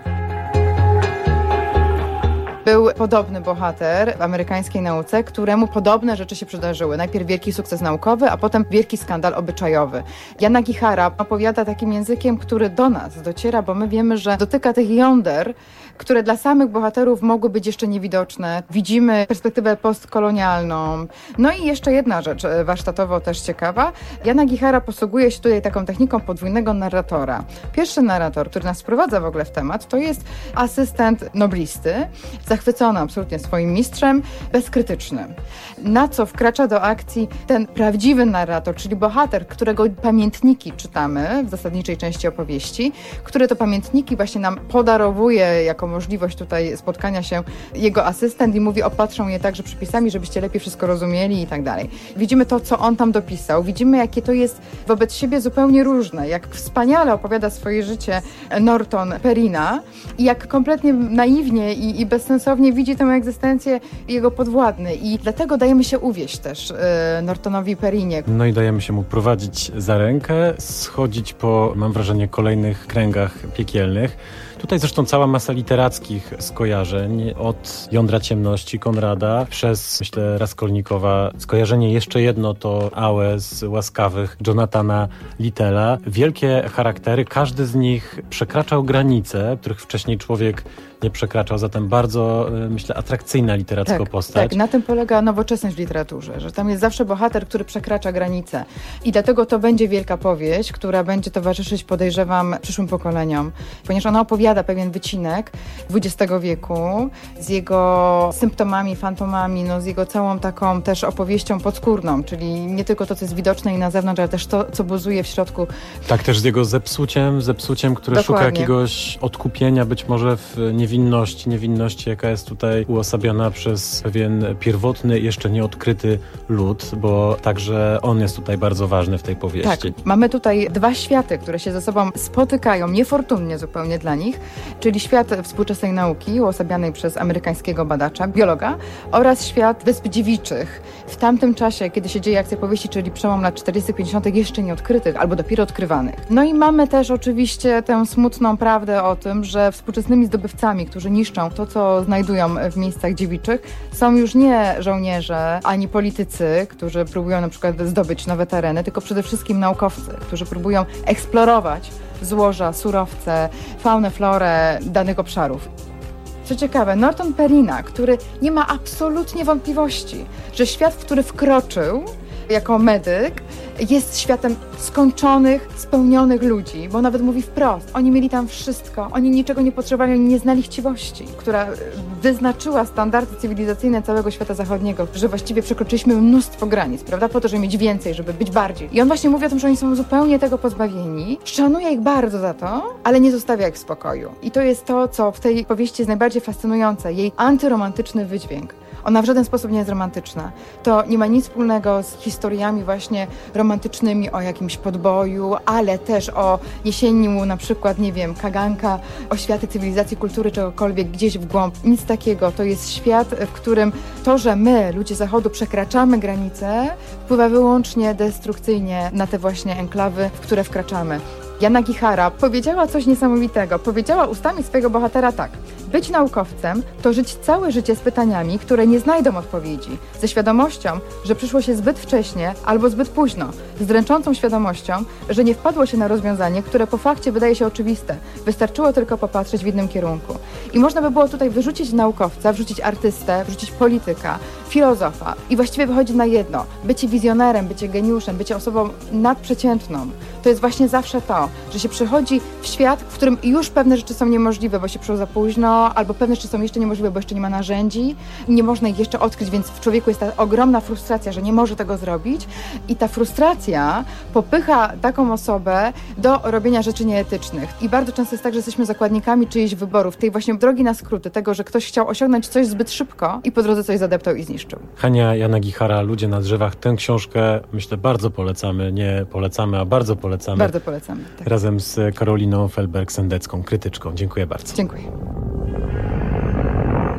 Był podobny bohater w amerykańskiej nauce, któremu podobne rzeczy się przydarzyły. Najpierw wielki sukces naukowy, a potem wielki skandal obyczajowy. Jan Nagihara opowiada takim językiem, który do nas dociera, bo my wiemy, że dotyka tych jąder, które dla samych bohaterów mogły być jeszcze niewidoczne. Widzimy perspektywę postkolonialną. No i jeszcze jedna rzecz warsztatowo też ciekawa. Jan Nagihara posługuje się tutaj taką techniką podwójnego narratora. Pierwszy narrator, który nas wprowadza w ogóle w temat, to jest asystent noblisty, zachwycony absolutnie swoim mistrzem, bezkrytyczny. Na co wkracza do akcji ten prawdziwy narrator, czyli bohater, którego pamiętniki czytamy w zasadniczej części opowieści, które to pamiętniki właśnie nam podarowuje jako możliwość tutaj spotkania się jego asystent i mówi, opatrzą je także przepisami, żebyście lepiej wszystko rozumieli i tak dalej. Widzimy to, co on tam dopisał, widzimy, jakie to jest wobec siebie zupełnie różne, jak wspaniale opowiada swoje życie Norton Perina i jak kompletnie naiwnie i bezsensownie widzi tę egzystencję jego podwładny i dlatego dajemy się uwieść też Nortonowi Perinie. No i dajemy się mu prowadzić za rękę, schodzić po, mam wrażenie, kolejnych kręgach piekielnych. Tutaj zresztą cała masa literackich skojarzeń, od Jądra ciemności Konrada, przez, myślę, Raskolnikowa. Skojarzenie jeszcze jedno to Aue z Łaskawych Jonathana Littella. Wielkie charaktery, każdy z nich przekraczał granice, których wcześniej człowiek nie przekraczał, zatem bardzo, myślę, atrakcyjna literacko postać. Tak, na tym polega nowoczesność w literaturze, że tam jest zawsze bohater, który przekracza granice i dlatego to będzie wielka powieść, która będzie towarzyszyć, podejrzewam, przyszłym pokoleniom, ponieważ ona opowiada pewien wycinek XX wieku z jego symptomami, fantomami, no z jego całą taką też opowieścią podskórną, czyli nie tylko to, co jest widoczne i na zewnątrz, ale też to, co buzuje w środku. Tak, też z jego zepsuciem, które Dokładnie. szuka jakiegoś odkupienia, być może w niewinności, jaka jest tutaj uosabiona przez pewien pierwotny, jeszcze nieodkryty lud, bo także on jest tutaj bardzo ważny w tej powieści. Tak, mamy tutaj dwa światy, które się ze sobą spotykają, niefortunnie zupełnie dla nich, czyli świat współczesnej nauki, uosabianej przez amerykańskiego badacza, biologa, oraz świat Wysp Dziewiczych. W tamtym czasie, kiedy się dzieje akcja powieści, czyli przełom lat 40-50, jeszcze nieodkrytych, albo dopiero odkrywanych. No i mamy też oczywiście tę smutną prawdę o tym, że współczesnymi zdobywcami, którzy niszczą to, co znajdują w miejscach dziewiczych, są już nie żołnierze, ani politycy, którzy próbują na przykład zdobyć nowe tereny, tylko przede wszystkim naukowcy, którzy próbują eksplorować złoża, surowce, faunę, florę danych obszarów. Co ciekawe, Norton Perina, który nie ma absolutnie wątpliwości, że świat, w który wkroczył jako medyk, jest światem skończonych, spełnionych ludzi, bo nawet mówi wprost, oni mieli tam wszystko, oni niczego nie potrzebowali, oni nie znali chciwości, która wyznaczyła standardy cywilizacyjne całego świata zachodniego, że właściwie przekroczyliśmy mnóstwo granic, prawda, po to, żeby mieć więcej, żeby być bardziej. I on właśnie mówi o tym, że oni są zupełnie tego pozbawieni, szanuje ich bardzo za to, ale nie zostawia ich w spokoju. I to jest to, co w tej powieści jest najbardziej fascynujące, jej antyromantyczny wydźwięk. Ona w żaden sposób nie jest romantyczna. To nie ma nic wspólnego z historiami właśnie romantycznymi o jakimś podboju, ale też o niesieniu na przykład, nie wiem, kaganka, oświaty cywilizacji, kultury, czegokolwiek gdzieś w głąb. Nic takiego. To jest świat, w którym to, że my, ludzie Zachodu, przekraczamy granice, wpływa wyłącznie destrukcyjnie na te właśnie enklawy, w które wkraczamy. Jan Nagihara powiedziała coś niesamowitego. Powiedziała ustami swojego bohatera tak. Być naukowcem to żyć całe życie z pytaniami, które nie znajdą odpowiedzi. Ze świadomością, że przyszło się zbyt wcześnie albo zbyt późno. Z dręczącą świadomością, że nie wpadło się na rozwiązanie, które po fakcie wydaje się oczywiste. Wystarczyło tylko popatrzeć w innym kierunku. I można by było tutaj wyrzucić naukowca, wrzucić artystę, wrzucić polityka, filozofa. I właściwie wychodzi na jedno. Bycie wizjonerem, bycie geniuszem, bycie osobą nadprzeciętną. To jest właśnie zawsze to, że się przychodzi w świat, w którym już pewne rzeczy są niemożliwe, bo się przyszło za późno, albo pewne rzeczy są jeszcze niemożliwe, bo jeszcze nie ma narzędzi, nie można ich jeszcze odkryć, więc w człowieku jest ta ogromna frustracja, że nie może tego zrobić i ta frustracja popycha taką osobę do robienia rzeczy nieetycznych. I bardzo często jest tak, że jesteśmy zakładnikami czyichś wyborów, tej właśnie drogi na skróty, tego, że ktoś chciał osiągnąć coś zbyt szybko i po drodze coś zadeptał i zniszczył. Hania Jan Nagihara, Ludzie na drzewach. Tę książkę, myślę, bardzo polecamy, nie polecamy, a bardzo polecamy. Bardzo polecamy. Tak. Razem z Karoliną Felberg-Sendecką, krytyczką. Dziękuję bardzo. Dziękuję.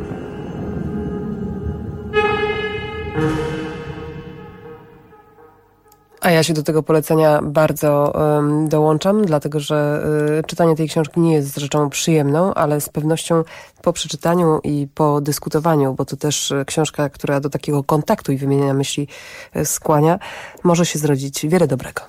A ja się do tego polecenia bardzo dołączam, dlatego że czytanie tej książki nie jest rzeczą przyjemną, ale z pewnością po przeczytaniu i po dyskutowaniu, bo to też książka, która do takiego kontaktu i wymieniania myśli skłania, może się zrodzić wiele dobrego.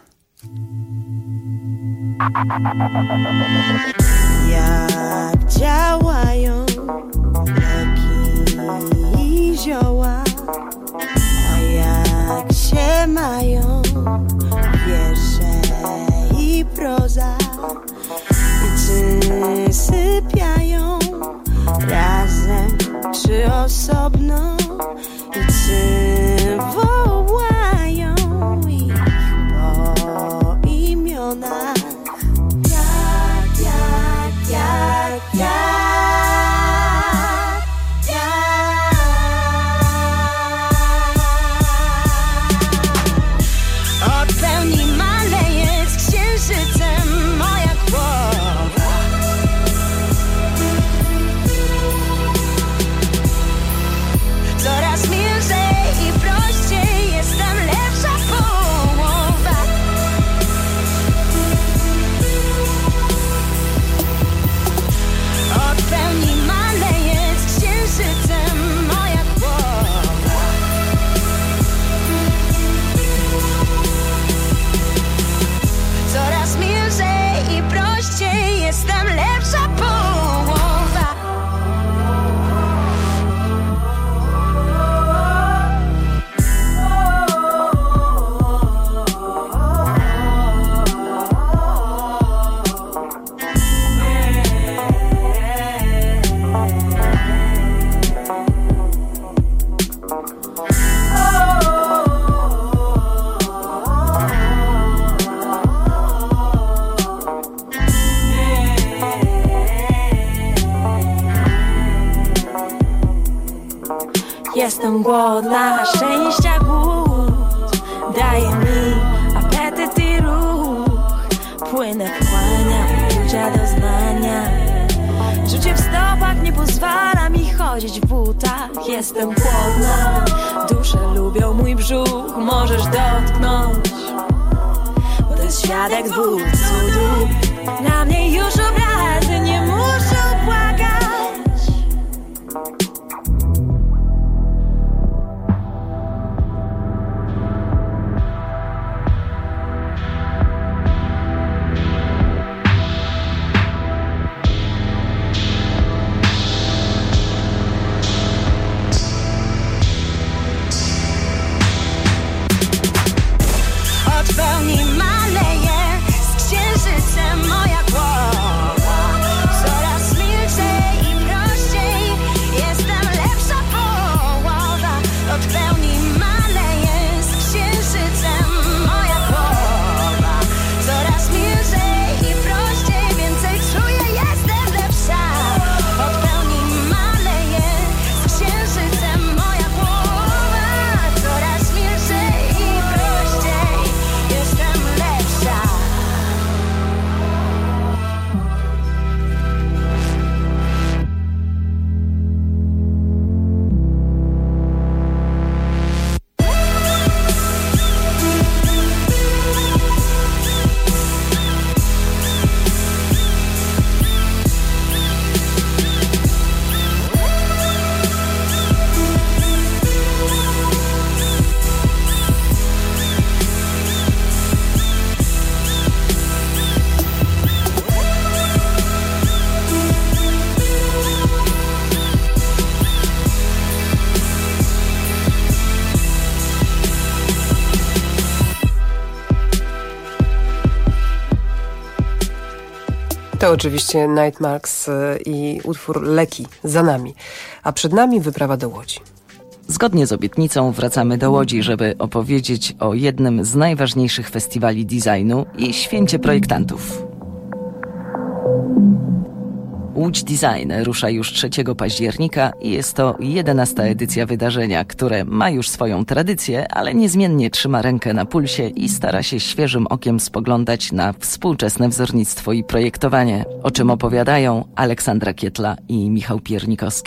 Jak działają leki i zioła, a jak się mają wiersze i proza, i czy sypiają razem, czy osobno, i czy wołają ich po imionach. Od pełni maleje z księżycem moja głowa. Coraz milżej i prościej, jestem lepsza połowa. Od pełni maleje z księżycem moja głowa. Coraz milżej i prościej, jestem lepsza połowa. Jestem głodna, szczęścia głód daje mi apetyt i ruch. Płynę, wchłaniam uczucia doznania. Życie w stopach nie pozwala mi chodzić w butach. Jestem głodna, dusze lubią mój brzuch. Możesz dotknąć, bo to jest świadek dwóch cudów. Na mnie już obrazy nie muszą płakać. Od pełni maleje z księżycem moja głowa. Coraz milczej i prościej, jestem lepsza połowa. Od pełni maleje z księżycem moja głowa. Coraz milczej i prościej, więcej czuję, jestem lepsza. Od pełni maleje z księżycem moja głowa. Coraz milczej i prościej, jestem lepsza. To oczywiście Nightmarks i utwór Leki za nami, a przed nami wyprawa do Łodzi. Zgodnie z obietnicą wracamy do Łodzi, żeby opowiedzieć o jednym z najważniejszych festiwali designu i święcie projektantów. Łódź Design rusza już 3 października i jest to 11. edycja wydarzenia, które ma już swoją tradycję, ale niezmiennie trzyma rękę na pulsie i stara się świeżym okiem spoglądać na współczesne wzornictwo i projektowanie. O czym opowiadają Aleksandra Kietla i Michał Piernikowski.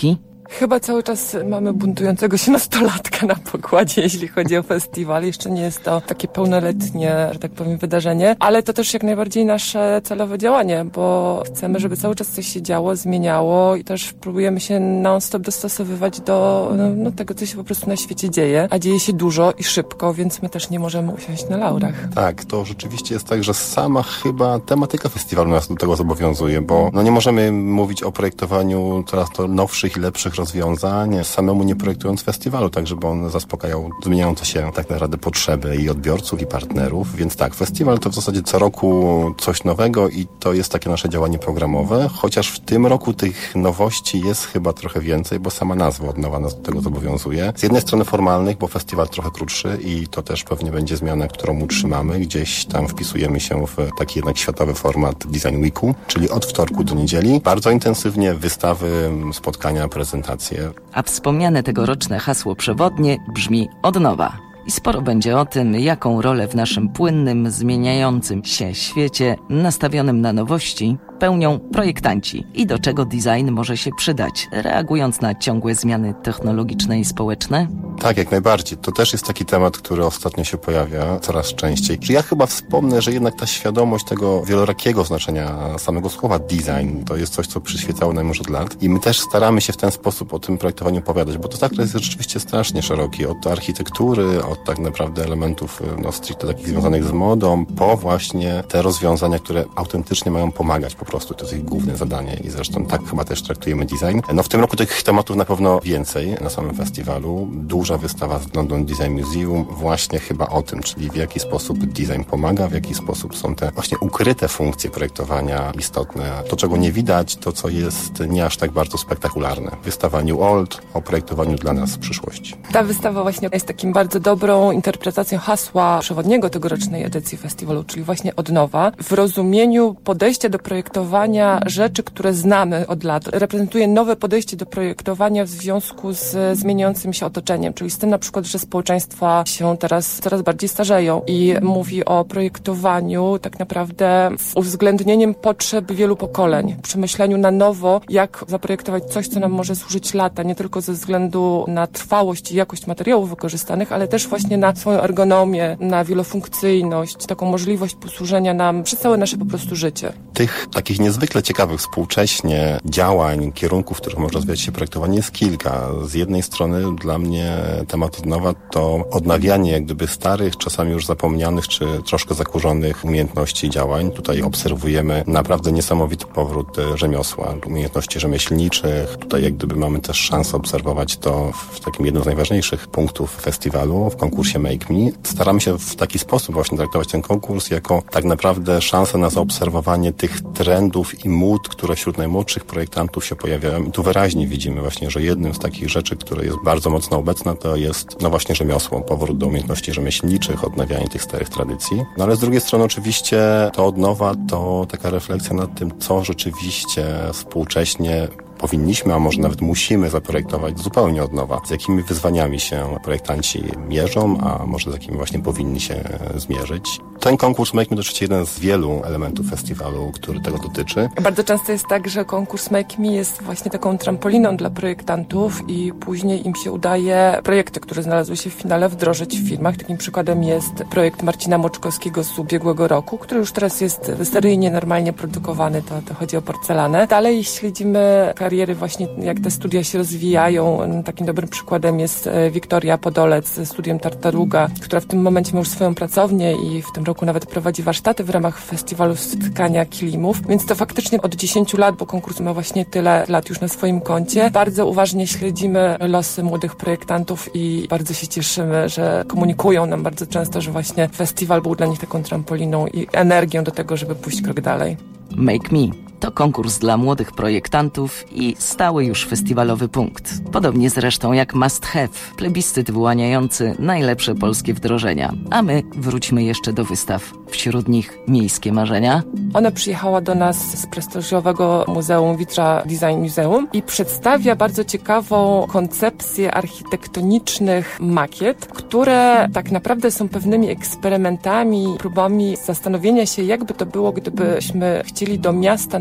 Chyba cały czas mamy buntującego się nastolatka na pokładzie, jeśli chodzi o festiwal. Jeszcze nie jest to takie pełnoletnie, że tak powiem, wydarzenie, ale to też jak najbardziej nasze celowe działanie, bo chcemy, żeby cały czas coś się działo, zmieniało i też próbujemy się non-stop dostosowywać do tego, co się po prostu na świecie dzieje, a dzieje się dużo i szybko, więc my też nie możemy usiąść na laurach. Tak, to rzeczywiście jest tak, że sama chyba tematyka festiwalu nas do tego zobowiązuje, bo nie możemy mówić o projektowaniu coraz to nowszych i lepszych rozwiązań, samemu nie projektując festiwalu, tak żeby on zaspokajał zmieniające się tak naprawdę potrzeby i odbiorców, i partnerów, więc tak, festiwal to w zasadzie co roku coś nowego i to jest takie nasze działanie programowe, chociaż w tym roku tych nowości jest chyba trochę więcej, bo sama nazwa od nowa nas do tego zobowiązuje. Z jednej strony formalnych, bo festiwal trochę krótszy i to też pewnie będzie zmiana, którą utrzymamy. Gdzieś tam wpisujemy się w taki jednak światowy format Design Weeku, czyli od wtorku do niedzieli. Bardzo intensywnie wystawy, spotkania, prezentacje. A wspomniane tegoroczne hasło przewodnie brzmi od nowa. I sporo będzie o tym, jaką rolę w naszym płynnym, zmieniającym się świecie, nastawionym na nowości, pełnią projektanci i do czego design może się przydać, reagując na ciągłe zmiany technologiczne i społeczne? Tak, jak najbardziej. To też jest taki temat, który ostatnio się pojawia coraz częściej. Ja chyba wspomnę, że jednak ta świadomość tego wielorakiego znaczenia samego słowa design to jest coś, co przyświecało nam już od lat i my też staramy się w ten sposób o tym projektowaniu opowiadać, bo to zakres jest rzeczywiście strasznie szeroki. Od architektury, od tak naprawdę elementów stricte takich związanych z modą, po właśnie te rozwiązania, które autentycznie mają pomagać po prostu. To jest ich główne zadanie i zresztą tak chyba też traktujemy design. W tym roku tych tematów na pewno więcej na samym festiwalu. Duża wystawa z London Design Museum właśnie chyba o tym, czyli w jaki sposób design pomaga, w jaki sposób są te właśnie ukryte funkcje projektowania istotne. To, czego nie widać, to, co jest nie aż tak bardzo spektakularne. Wystawa New Old o projektowaniu dla nas w przyszłości. Ta wystawa właśnie jest takim bardzo dobrą interpretacją hasła przewodniego tegorocznej edycji festiwalu, czyli właśnie od nowa, w rozumieniu podejścia do projektowania rzeczy, które znamy od lat. Reprezentuje nowe podejście do projektowania w związku z zmieniającym się otoczeniem, czyli z tym na przykład, że społeczeństwa się teraz coraz bardziej starzeją i mówi o projektowaniu tak naprawdę z uwzględnieniem potrzeb wielu pokoleń, przemyśleniu na nowo, jak zaprojektować coś, co nam może służyć lata, nie tylko ze względu na trwałość i jakość materiałów wykorzystanych, ale też właśnie na swoją ergonomię, na wielofunkcyjność, taką możliwość posłużenia nam przez całe nasze po prostu życie. Tych takich niezwykle ciekawych współcześnie działań, kierunków, w których może rozwijać się projektowanie jest kilka. Z jednej strony dla mnie temat od nowa to odnawianie jak gdyby starych, czasami już zapomnianych czy troszkę zakurzonych umiejętności i działań. Tutaj obserwujemy naprawdę niesamowity powrót rzemiosła, umiejętności rzemieślniczych. Tutaj jak gdyby mamy też szansę obserwować to w takim jednym z najważniejszych punktów festiwalu, w konkursie Make Me. Staramy się w taki sposób właśnie traktować ten konkurs jako tak naprawdę szansę na zaobserwowanie tych trendów i mód, które wśród najmłodszych projektantów się pojawiają. I tu wyraźnie widzimy właśnie, że jednym z takich rzeczy, które jest bardzo mocno obecna, to jest właśnie rzemiosło, powrót do umiejętności rzemieślniczych, odnawianie tych starych tradycji. Ale z drugiej strony oczywiście to od nowa to taka refleksja nad tym, co rzeczywiście współcześnie powinniśmy, a może nawet musimy zaprojektować zupełnie od nowa. Z jakimi wyzwaniami się projektanci mierzą, a może z jakimi właśnie powinni się zmierzyć. Ten konkurs Make Me to oczywiście jeden z wielu elementów festiwalu, który tego dotyczy. Bardzo często jest tak, że konkurs Make Me jest właśnie taką trampoliną dla projektantów i później im się udaje projekty, które znalazły się w finale, wdrożyć w firmach. Takim przykładem jest projekt Marcina Moczkowskiego z ubiegłego roku, który już teraz jest seryjnie, normalnie produkowany, to chodzi o porcelanę. Dalej śledzimy kariery właśnie, jak te studia się rozwijają. Takim dobrym przykładem jest Wiktoria Podolec ze studiem Tartaruga, która w tym momencie ma już swoją pracownię i w tym roku nawet prowadzi warsztaty w ramach festiwalu tkania kilimów, więc to faktycznie od 10 lat, bo konkurs ma właśnie tyle lat już na swoim koncie. Bardzo uważnie śledzimy losy młodych projektantów i bardzo się cieszymy, że komunikują nam bardzo często, że właśnie festiwal był dla nich taką trampoliną i energią do tego, żeby pójść krok dalej. Make Me to konkurs dla młodych projektantów i stały już festiwalowy punkt. Podobnie zresztą jak Must Have, plebiscyt wyłaniający najlepsze polskie wdrożenia. A my wróćmy jeszcze do wystaw. Wśród nich Miejskie Marzenia. Ona przyjechała do nas z prestiżowego Muzeum Vitra Design Museum i przedstawia bardzo ciekawą koncepcję architektonicznych makiet, które tak naprawdę są pewnymi eksperymentami, próbami zastanowienia się, jakby to było, gdybyśmy chcieli do miasta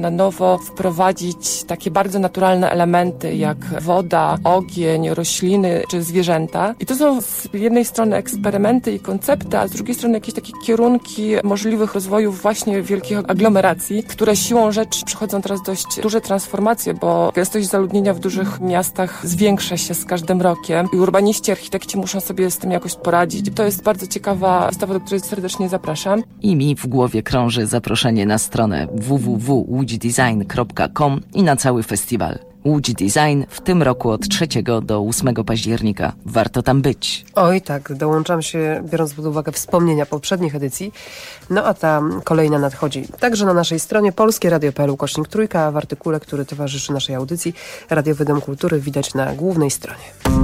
na nowo wprowadzić takie bardzo naturalne elementy jak woda, ogień, rośliny czy zwierzęta. I to są z jednej strony eksperymenty i koncepty, a z drugiej strony jakieś takie kierunki możliwych rozwojów właśnie wielkich aglomeracji, które siłą rzeczy przechodzą teraz dość duże transformacje, bo gęstość zaludnienia w dużych miastach zwiększa się z każdym rokiem i urbaniści, architekci muszą sobie z tym jakoś poradzić. To jest bardzo ciekawa wystawa, do której serdecznie zapraszam. I mi w głowie krąży zaproszenie na stronę www.łódźdesign.com i na cały festiwal. Łódź Design w tym roku od 3 do 8 października. Warto tam być. Oj tak, dołączam się, biorąc pod uwagę wspomnienia poprzednich edycji. No a ta kolejna nadchodzi. Także na naszej stronie polskieradio.pl/3, a w artykule, który towarzyszy naszej audycji, Radiowy Dom Kultury widać na głównej stronie.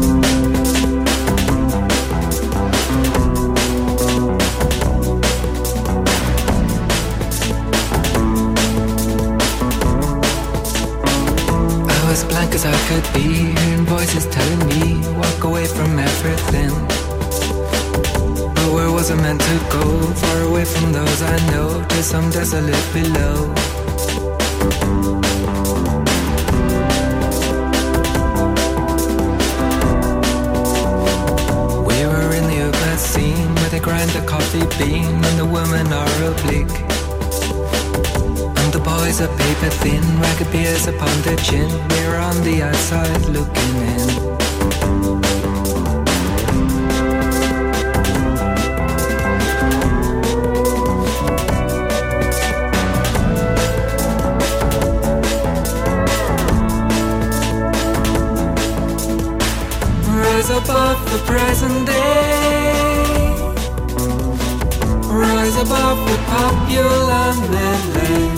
As blank as I could be, hearing voices telling me walk away from everything. But where was I meant to go? Far away from those I know, to some desolate below. We were in the urban scene where they grind the coffee bean and the women are oblique. The boys are paper thin, ragged beers upon their chin. We're on the outside looking in. Rise above the present day. Rise above the popular melee.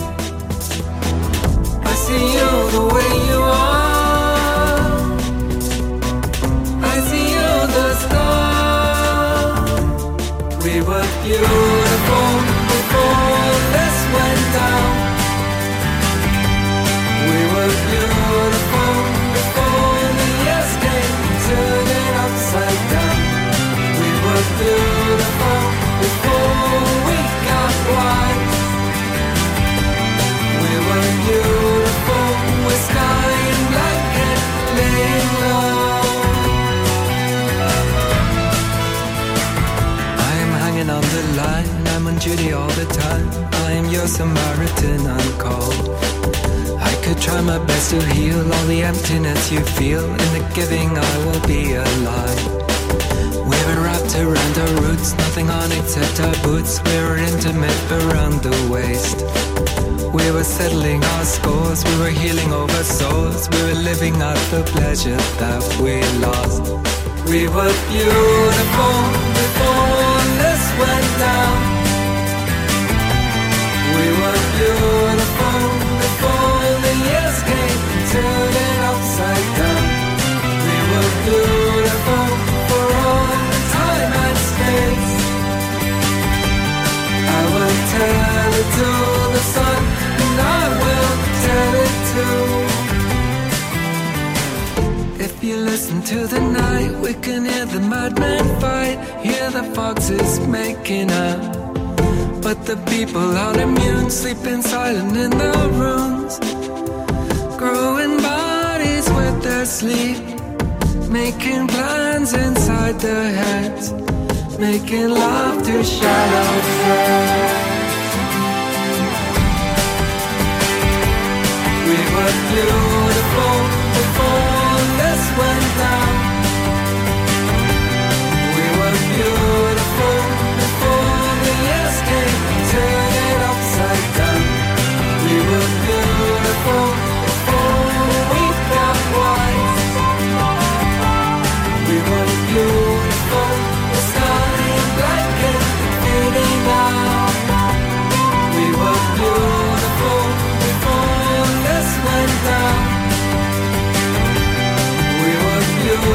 I see you the way you are. I see you the star. We were beautiful before this went down. We were beautiful before the years came and turned it upside down. We were beautiful before we got wise. We were beautiful with sky and black and laying low. I am hanging on the line, I'm on duty all the time. I am your Samaritan on call. I could try my best to heal all the emptiness you feel. In the giving I will be alive. We were wrapped around our roots, nothing on except our boots. We were intimate around the waist. We were settling our scores, we were healing over souls. We were living out the pleasure that we lost. We were beautiful before this went down. We were beautiful before the years came and turned it upside down. We were beautiful for all the time and space. I will tell it to the sun, and I will tell it too. If you listen to the night, we can hear the madmen fight, hear the foxes making up. But the people are immune, sleeping silent in their rooms, growing bodies with their sleep, making plans inside their heads, making love to shallow friends. We were beautiful before this went down. We were beautiful before the years came and turned it upside down. We were beautiful before we got wise. We were beautiful, the sky and black and fading out. We were beautiful before this went down. We were beautiful.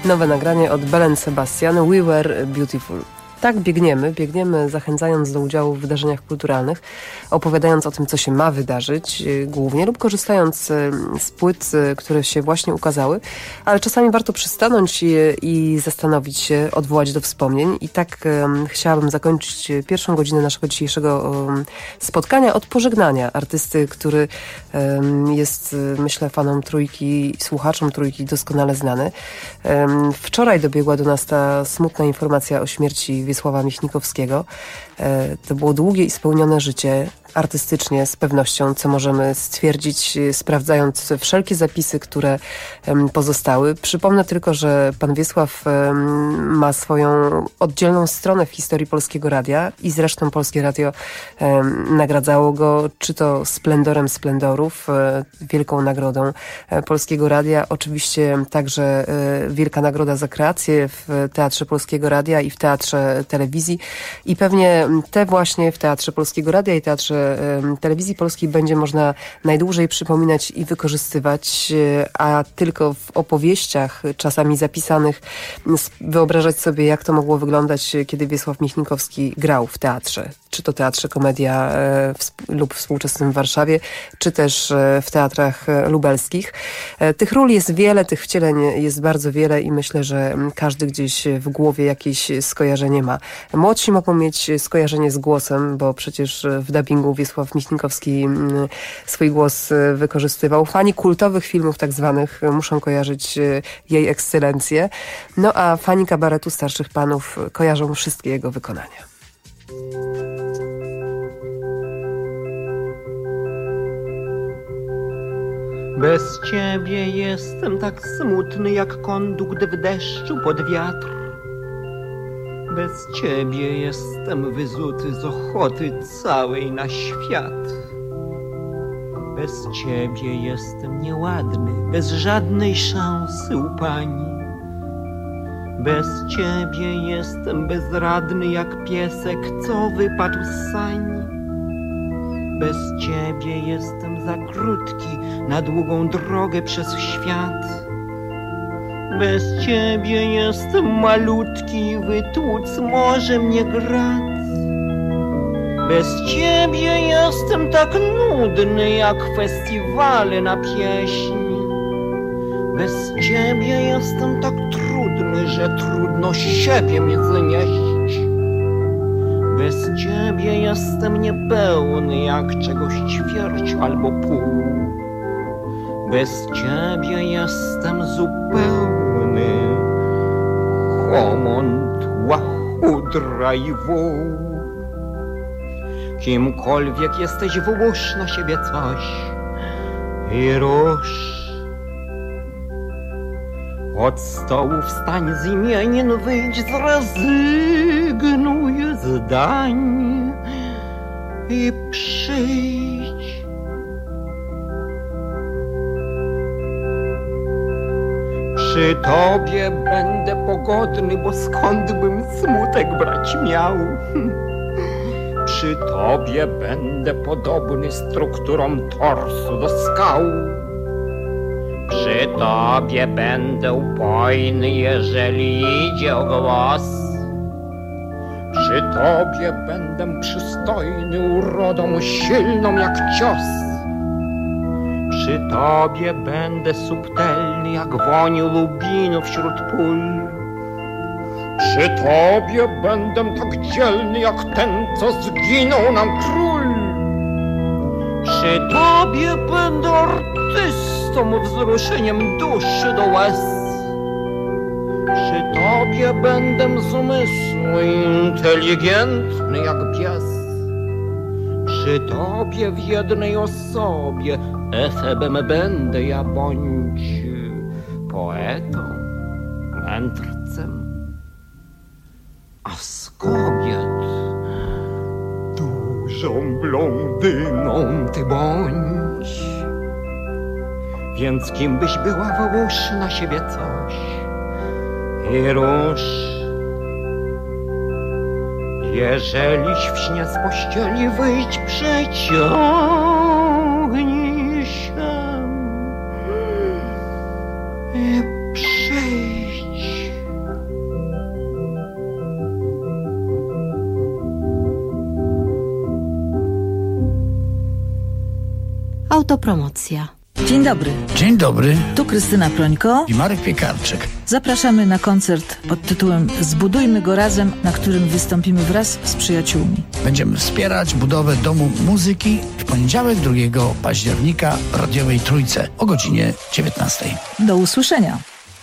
Nowe nagranie od Belen Sebastian, We Were Beautiful. Tak biegniemy zachęcając do udziału w wydarzeniach kulturalnych, opowiadając o tym, co się ma wydarzyć głównie lub korzystając z płyt, które się właśnie ukazały, ale czasami warto przystanąć i zastanowić się, odwołać do wspomnień. I tak chciałabym zakończyć pierwszą godzinę naszego dzisiejszego spotkania od pożegnania artysty, który jest, myślę, fanom Trójki, słuchaczom Trójki doskonale znany. Wczoraj dobiegła do nas ta smutna informacja o śmierci Wiesława Michnikowskiego. To było długie i spełnione życie, artystycznie z pewnością, co możemy stwierdzić, sprawdzając wszelkie zapisy, które pozostały. Przypomnę tylko, że pan Wiesław ma swoją oddzielną stronę w historii Polskiego Radia i zresztą Polskie Radio nagradzało go, czy to Splendorem Splendorów, wielką nagrodą Polskiego Radia, oczywiście także wielka nagroda za kreację w Teatrze Polskiego Radia i w Teatrze Telewizji i pewnie te właśnie w Teatrze Polskiego Radia i Teatrze Telewizji Polskiej będzie można najdłużej przypominać i wykorzystywać, a tylko w opowieściach, czasami zapisanych, wyobrażać sobie, jak to mogło wyglądać, kiedy Wiesław Michnikowski grał w teatrze. Czy to Teatrze Komedia lub współczesnym w Warszawie, czy też w teatrach lubelskich. Tych ról jest wiele, tych wcieleń jest bardzo wiele i myślę, że każdy gdzieś w głowie jakieś skojarzenie ma. Młodsi mogą mieć skojarzenie z głosem, bo przecież w dubbingu Wiesław Michnikowski swój głos wykorzystywał. Fani kultowych filmów tak zwanych muszą kojarzyć jej ekscelencję. No a fani kabaretu starszych panów kojarzą wszystkie jego wykonania. Bez ciebie jestem tak smutny jak kondukt w deszczu pod wiatr. Bez ciebie jestem wyzuty z ochoty całej na świat. Bez ciebie jestem nieładny, bez żadnej szansy u pani. Bez ciebie jestem bezradny jak piesek, co wypadł z sani. Bez ciebie jestem za krótki na długą drogę przez świat. Bez ciebie jestem malutki, wytłuc może mnie grat. Bez ciebie jestem tak nudny jak festiwale na pieśń. Bez ciebie jestem tak trudny, że trudno siebie mi znieść. Bez ciebie jestem niepełny jak czegoś ćwierć albo pół. Bez ciebie jestem zupełny homont, łachudra i wół. Kimkolwiek jesteś, włóż na siebie coś i rusz. Od stołu wstań z imienin, wyjdź, zrezygnuj z dań i przyjdź. Przy tobie będę pogodny, bo skąd bym smutek brać miał? Przy tobie będę podobny strukturą torsu do skał. Przy tobie będę upojny, jeżeli idzie o głos. Przy tobie będę przystojny, urodą silną jak cios. Przy tobie będę subtelny, jak woń lubinu wśród pól. Przy tobie będę tak dzielny, jak ten, co zginął nam król. Przy tobie będę artystą, wzruszeniem duszy do łez. Przy tobie będę z umysłu inteligentny jak pies. Przy tobie w jednej osobie efebem będę ja, bądź poetą, mędrcem. A z kobiet dużą blondyną ty bądź. Więc kim byś była, włóż na siebie coś i rusz. Jeżeliś w śnie z pościeli wyjść, przeciągnij się i przyjdź. Autopromocja. Dzień dobry. Dzień dobry. Tu Krystyna Prońko I Marek Piekarczyk. Zapraszamy na koncert pod tytułem Zbudujmy go razem, na którym wystąpimy wraz z przyjaciółmi. Będziemy wspierać budowę Domu Muzyki w poniedziałek 2 października w radiowej Trójce o godzinie 19. Do usłyszenia.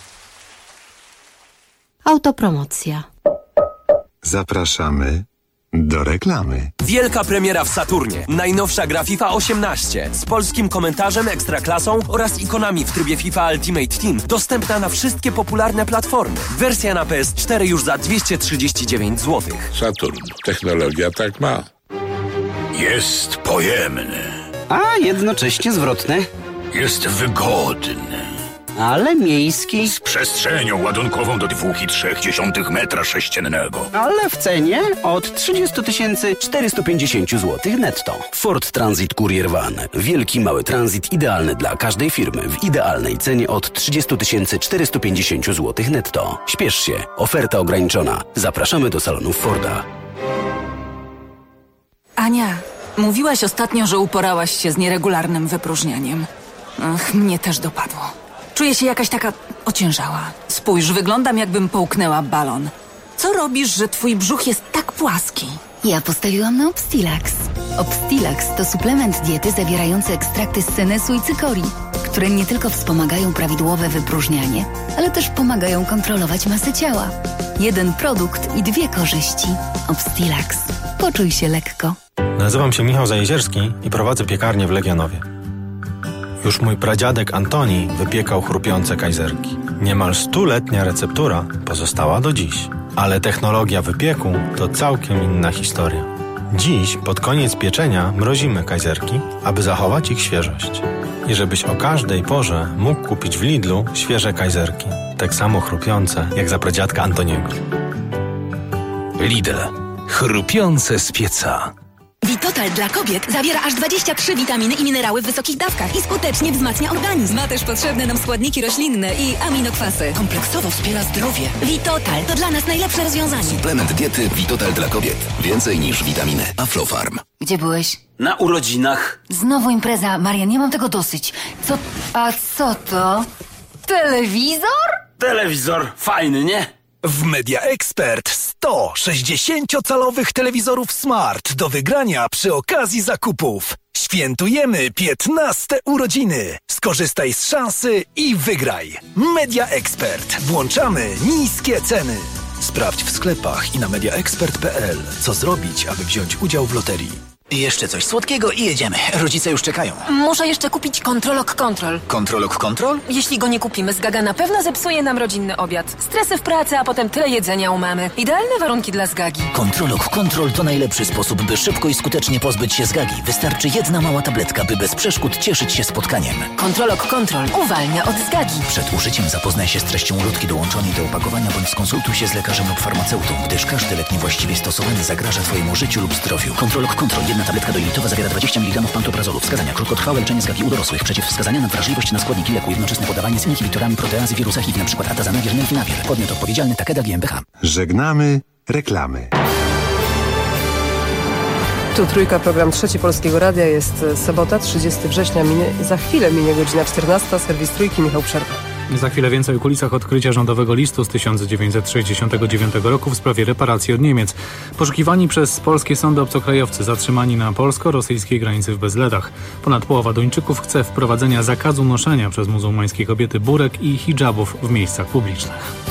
Autopromocja. Zapraszamy do reklamy. Wielka premiera w Saturnie. Najnowsza gra FIFA 18 z polskim komentarzem, ekstraklasą oraz ikonami w trybie FIFA Ultimate Team. Dostępna na wszystkie popularne platformy. Wersja na PS4 już za 239 zł. Saturn. Technologia tak ma. Jest pojemny. A jednocześnie zwrotny. Jest wygodny. Ale miejski. Z przestrzenią ładunkową do 2,3 metra sześciennego. Ale w cenie od 30 450 zł netto. Ford Transit Courier Van. Wielki, mały transit idealny dla każdej firmy. W idealnej cenie od 30 450 zł netto. Śpiesz się. Oferta ograniczona. Zapraszamy do salonów Forda. Ania, mówiłaś ostatnio, że uporałaś się z nieregularnym wypróżnianiem. Ach, mnie też dopadło. Czuję się jakaś taka ociężała. Spójrz, wyglądam jakbym połknęła balon. Co robisz, że twój brzuch jest tak płaski? Ja postawiłam na Obstilax. Obstilax to suplement diety zawierający ekstrakty z senesu i cykorii, które nie tylko wspomagają prawidłowe wypróżnianie, ale też pomagają kontrolować masę ciała. Jeden produkt i 2 korzyści. Obstilax. Poczuj się lekko. Nazywam się Michał Zajezierski i prowadzę piekarnię w Legionowie. Już mój pradziadek Antoni wypiekał chrupiące kajzerki. Niemal 100-letnia receptura pozostała do dziś. Ale technologia wypieku to całkiem inna historia. Dziś, pod koniec pieczenia, mrozimy kajzerki, aby zachować ich świeżość. I żebyś o każdej porze mógł kupić w Lidlu świeże kajzerki. Tak samo chrupiące, jak za pradziadka Antoniego. Lidl. Chrupiące z pieca. Vitotal dla kobiet zawiera aż 23 witaminy i minerały w wysokich dawkach i skutecznie wzmacnia organizm. Ma też potrzebne nam składniki roślinne i aminokwasy. Kompleksowo wspiera zdrowie. Vitotal to dla nas najlepsze rozwiązanie. Suplement diety Vitotal dla kobiet. Więcej niż witaminy. Aflofarm. Gdzie byłeś? Na urodzinach. Znowu impreza. Marian, nie mam tego dosyć. A co to? Telewizor? Telewizor. Fajny, nie? W Media Expert 100 60-calowych telewizorów smart do wygrania przy okazji zakupów. Świętujemy 15 urodziny. Skorzystaj z szansy i wygraj. Media Expert. Włączamy niskie ceny. Sprawdź w sklepach i na mediaexpert.pl, co zrobić, aby wziąć udział w loterii. Jeszcze coś słodkiego i jedziemy. Rodzice już czekają. Muszę jeszcze kupić Controlok Control. Controlok Control? Jeśli go nie kupimy, Zgaga na pewno zepsuje nam rodzinny obiad. Stresy w pracy, a potem tyle jedzenia u mamy. Idealne warunki dla Zgagi. Controlok Control to najlepszy sposób, by szybko i skutecznie pozbyć się Zgagi. Wystarczy jedna mała tabletka, by bez przeszkód cieszyć się spotkaniem. Controlok Control uwalnia od Zgagi. Przed użyciem zapoznaj się z treścią ulotki dołączonej do opakowania bądź skonsultuj się z lekarzem lub farmaceutą, gdyż każdy lek niewłaściwie stosowany zagraża twojemu życiu lub zdrowiu. Controlok Control. Jedna tabletka dojilitowa zawiera 20 mg pantoprazolu. Wskazania: krótkotrwałe leczenie zgagi u dorosłych. Przeciwwskazania na wrażliwość na składniki leku. Jednoczesne podawanie z inhibitorami proteazy wirusa HIV, np. atazanawir, nelfinawir. Podmiot odpowiedzialny: Takeda GmbH. Żegnamy reklamy. Tu Trójka, program Trzeci Polskiego Radia. Jest sobota, 30 września. Za chwilę minie godzina 14. Serwis Trójki, Michał Przerwa. Za chwilę więcej o kulisach odkrycia rządowego listu z 1969 roku w sprawie reparacji od Niemiec. Poszukiwani przez polskie sądy obcokrajowcy zatrzymani na polsko-rosyjskiej granicy w Bezledach. Ponad połowa Duńczyków chce wprowadzenia zakazu noszenia przez muzułmańskie kobiety burek i hidżabów w miejscach publicznych.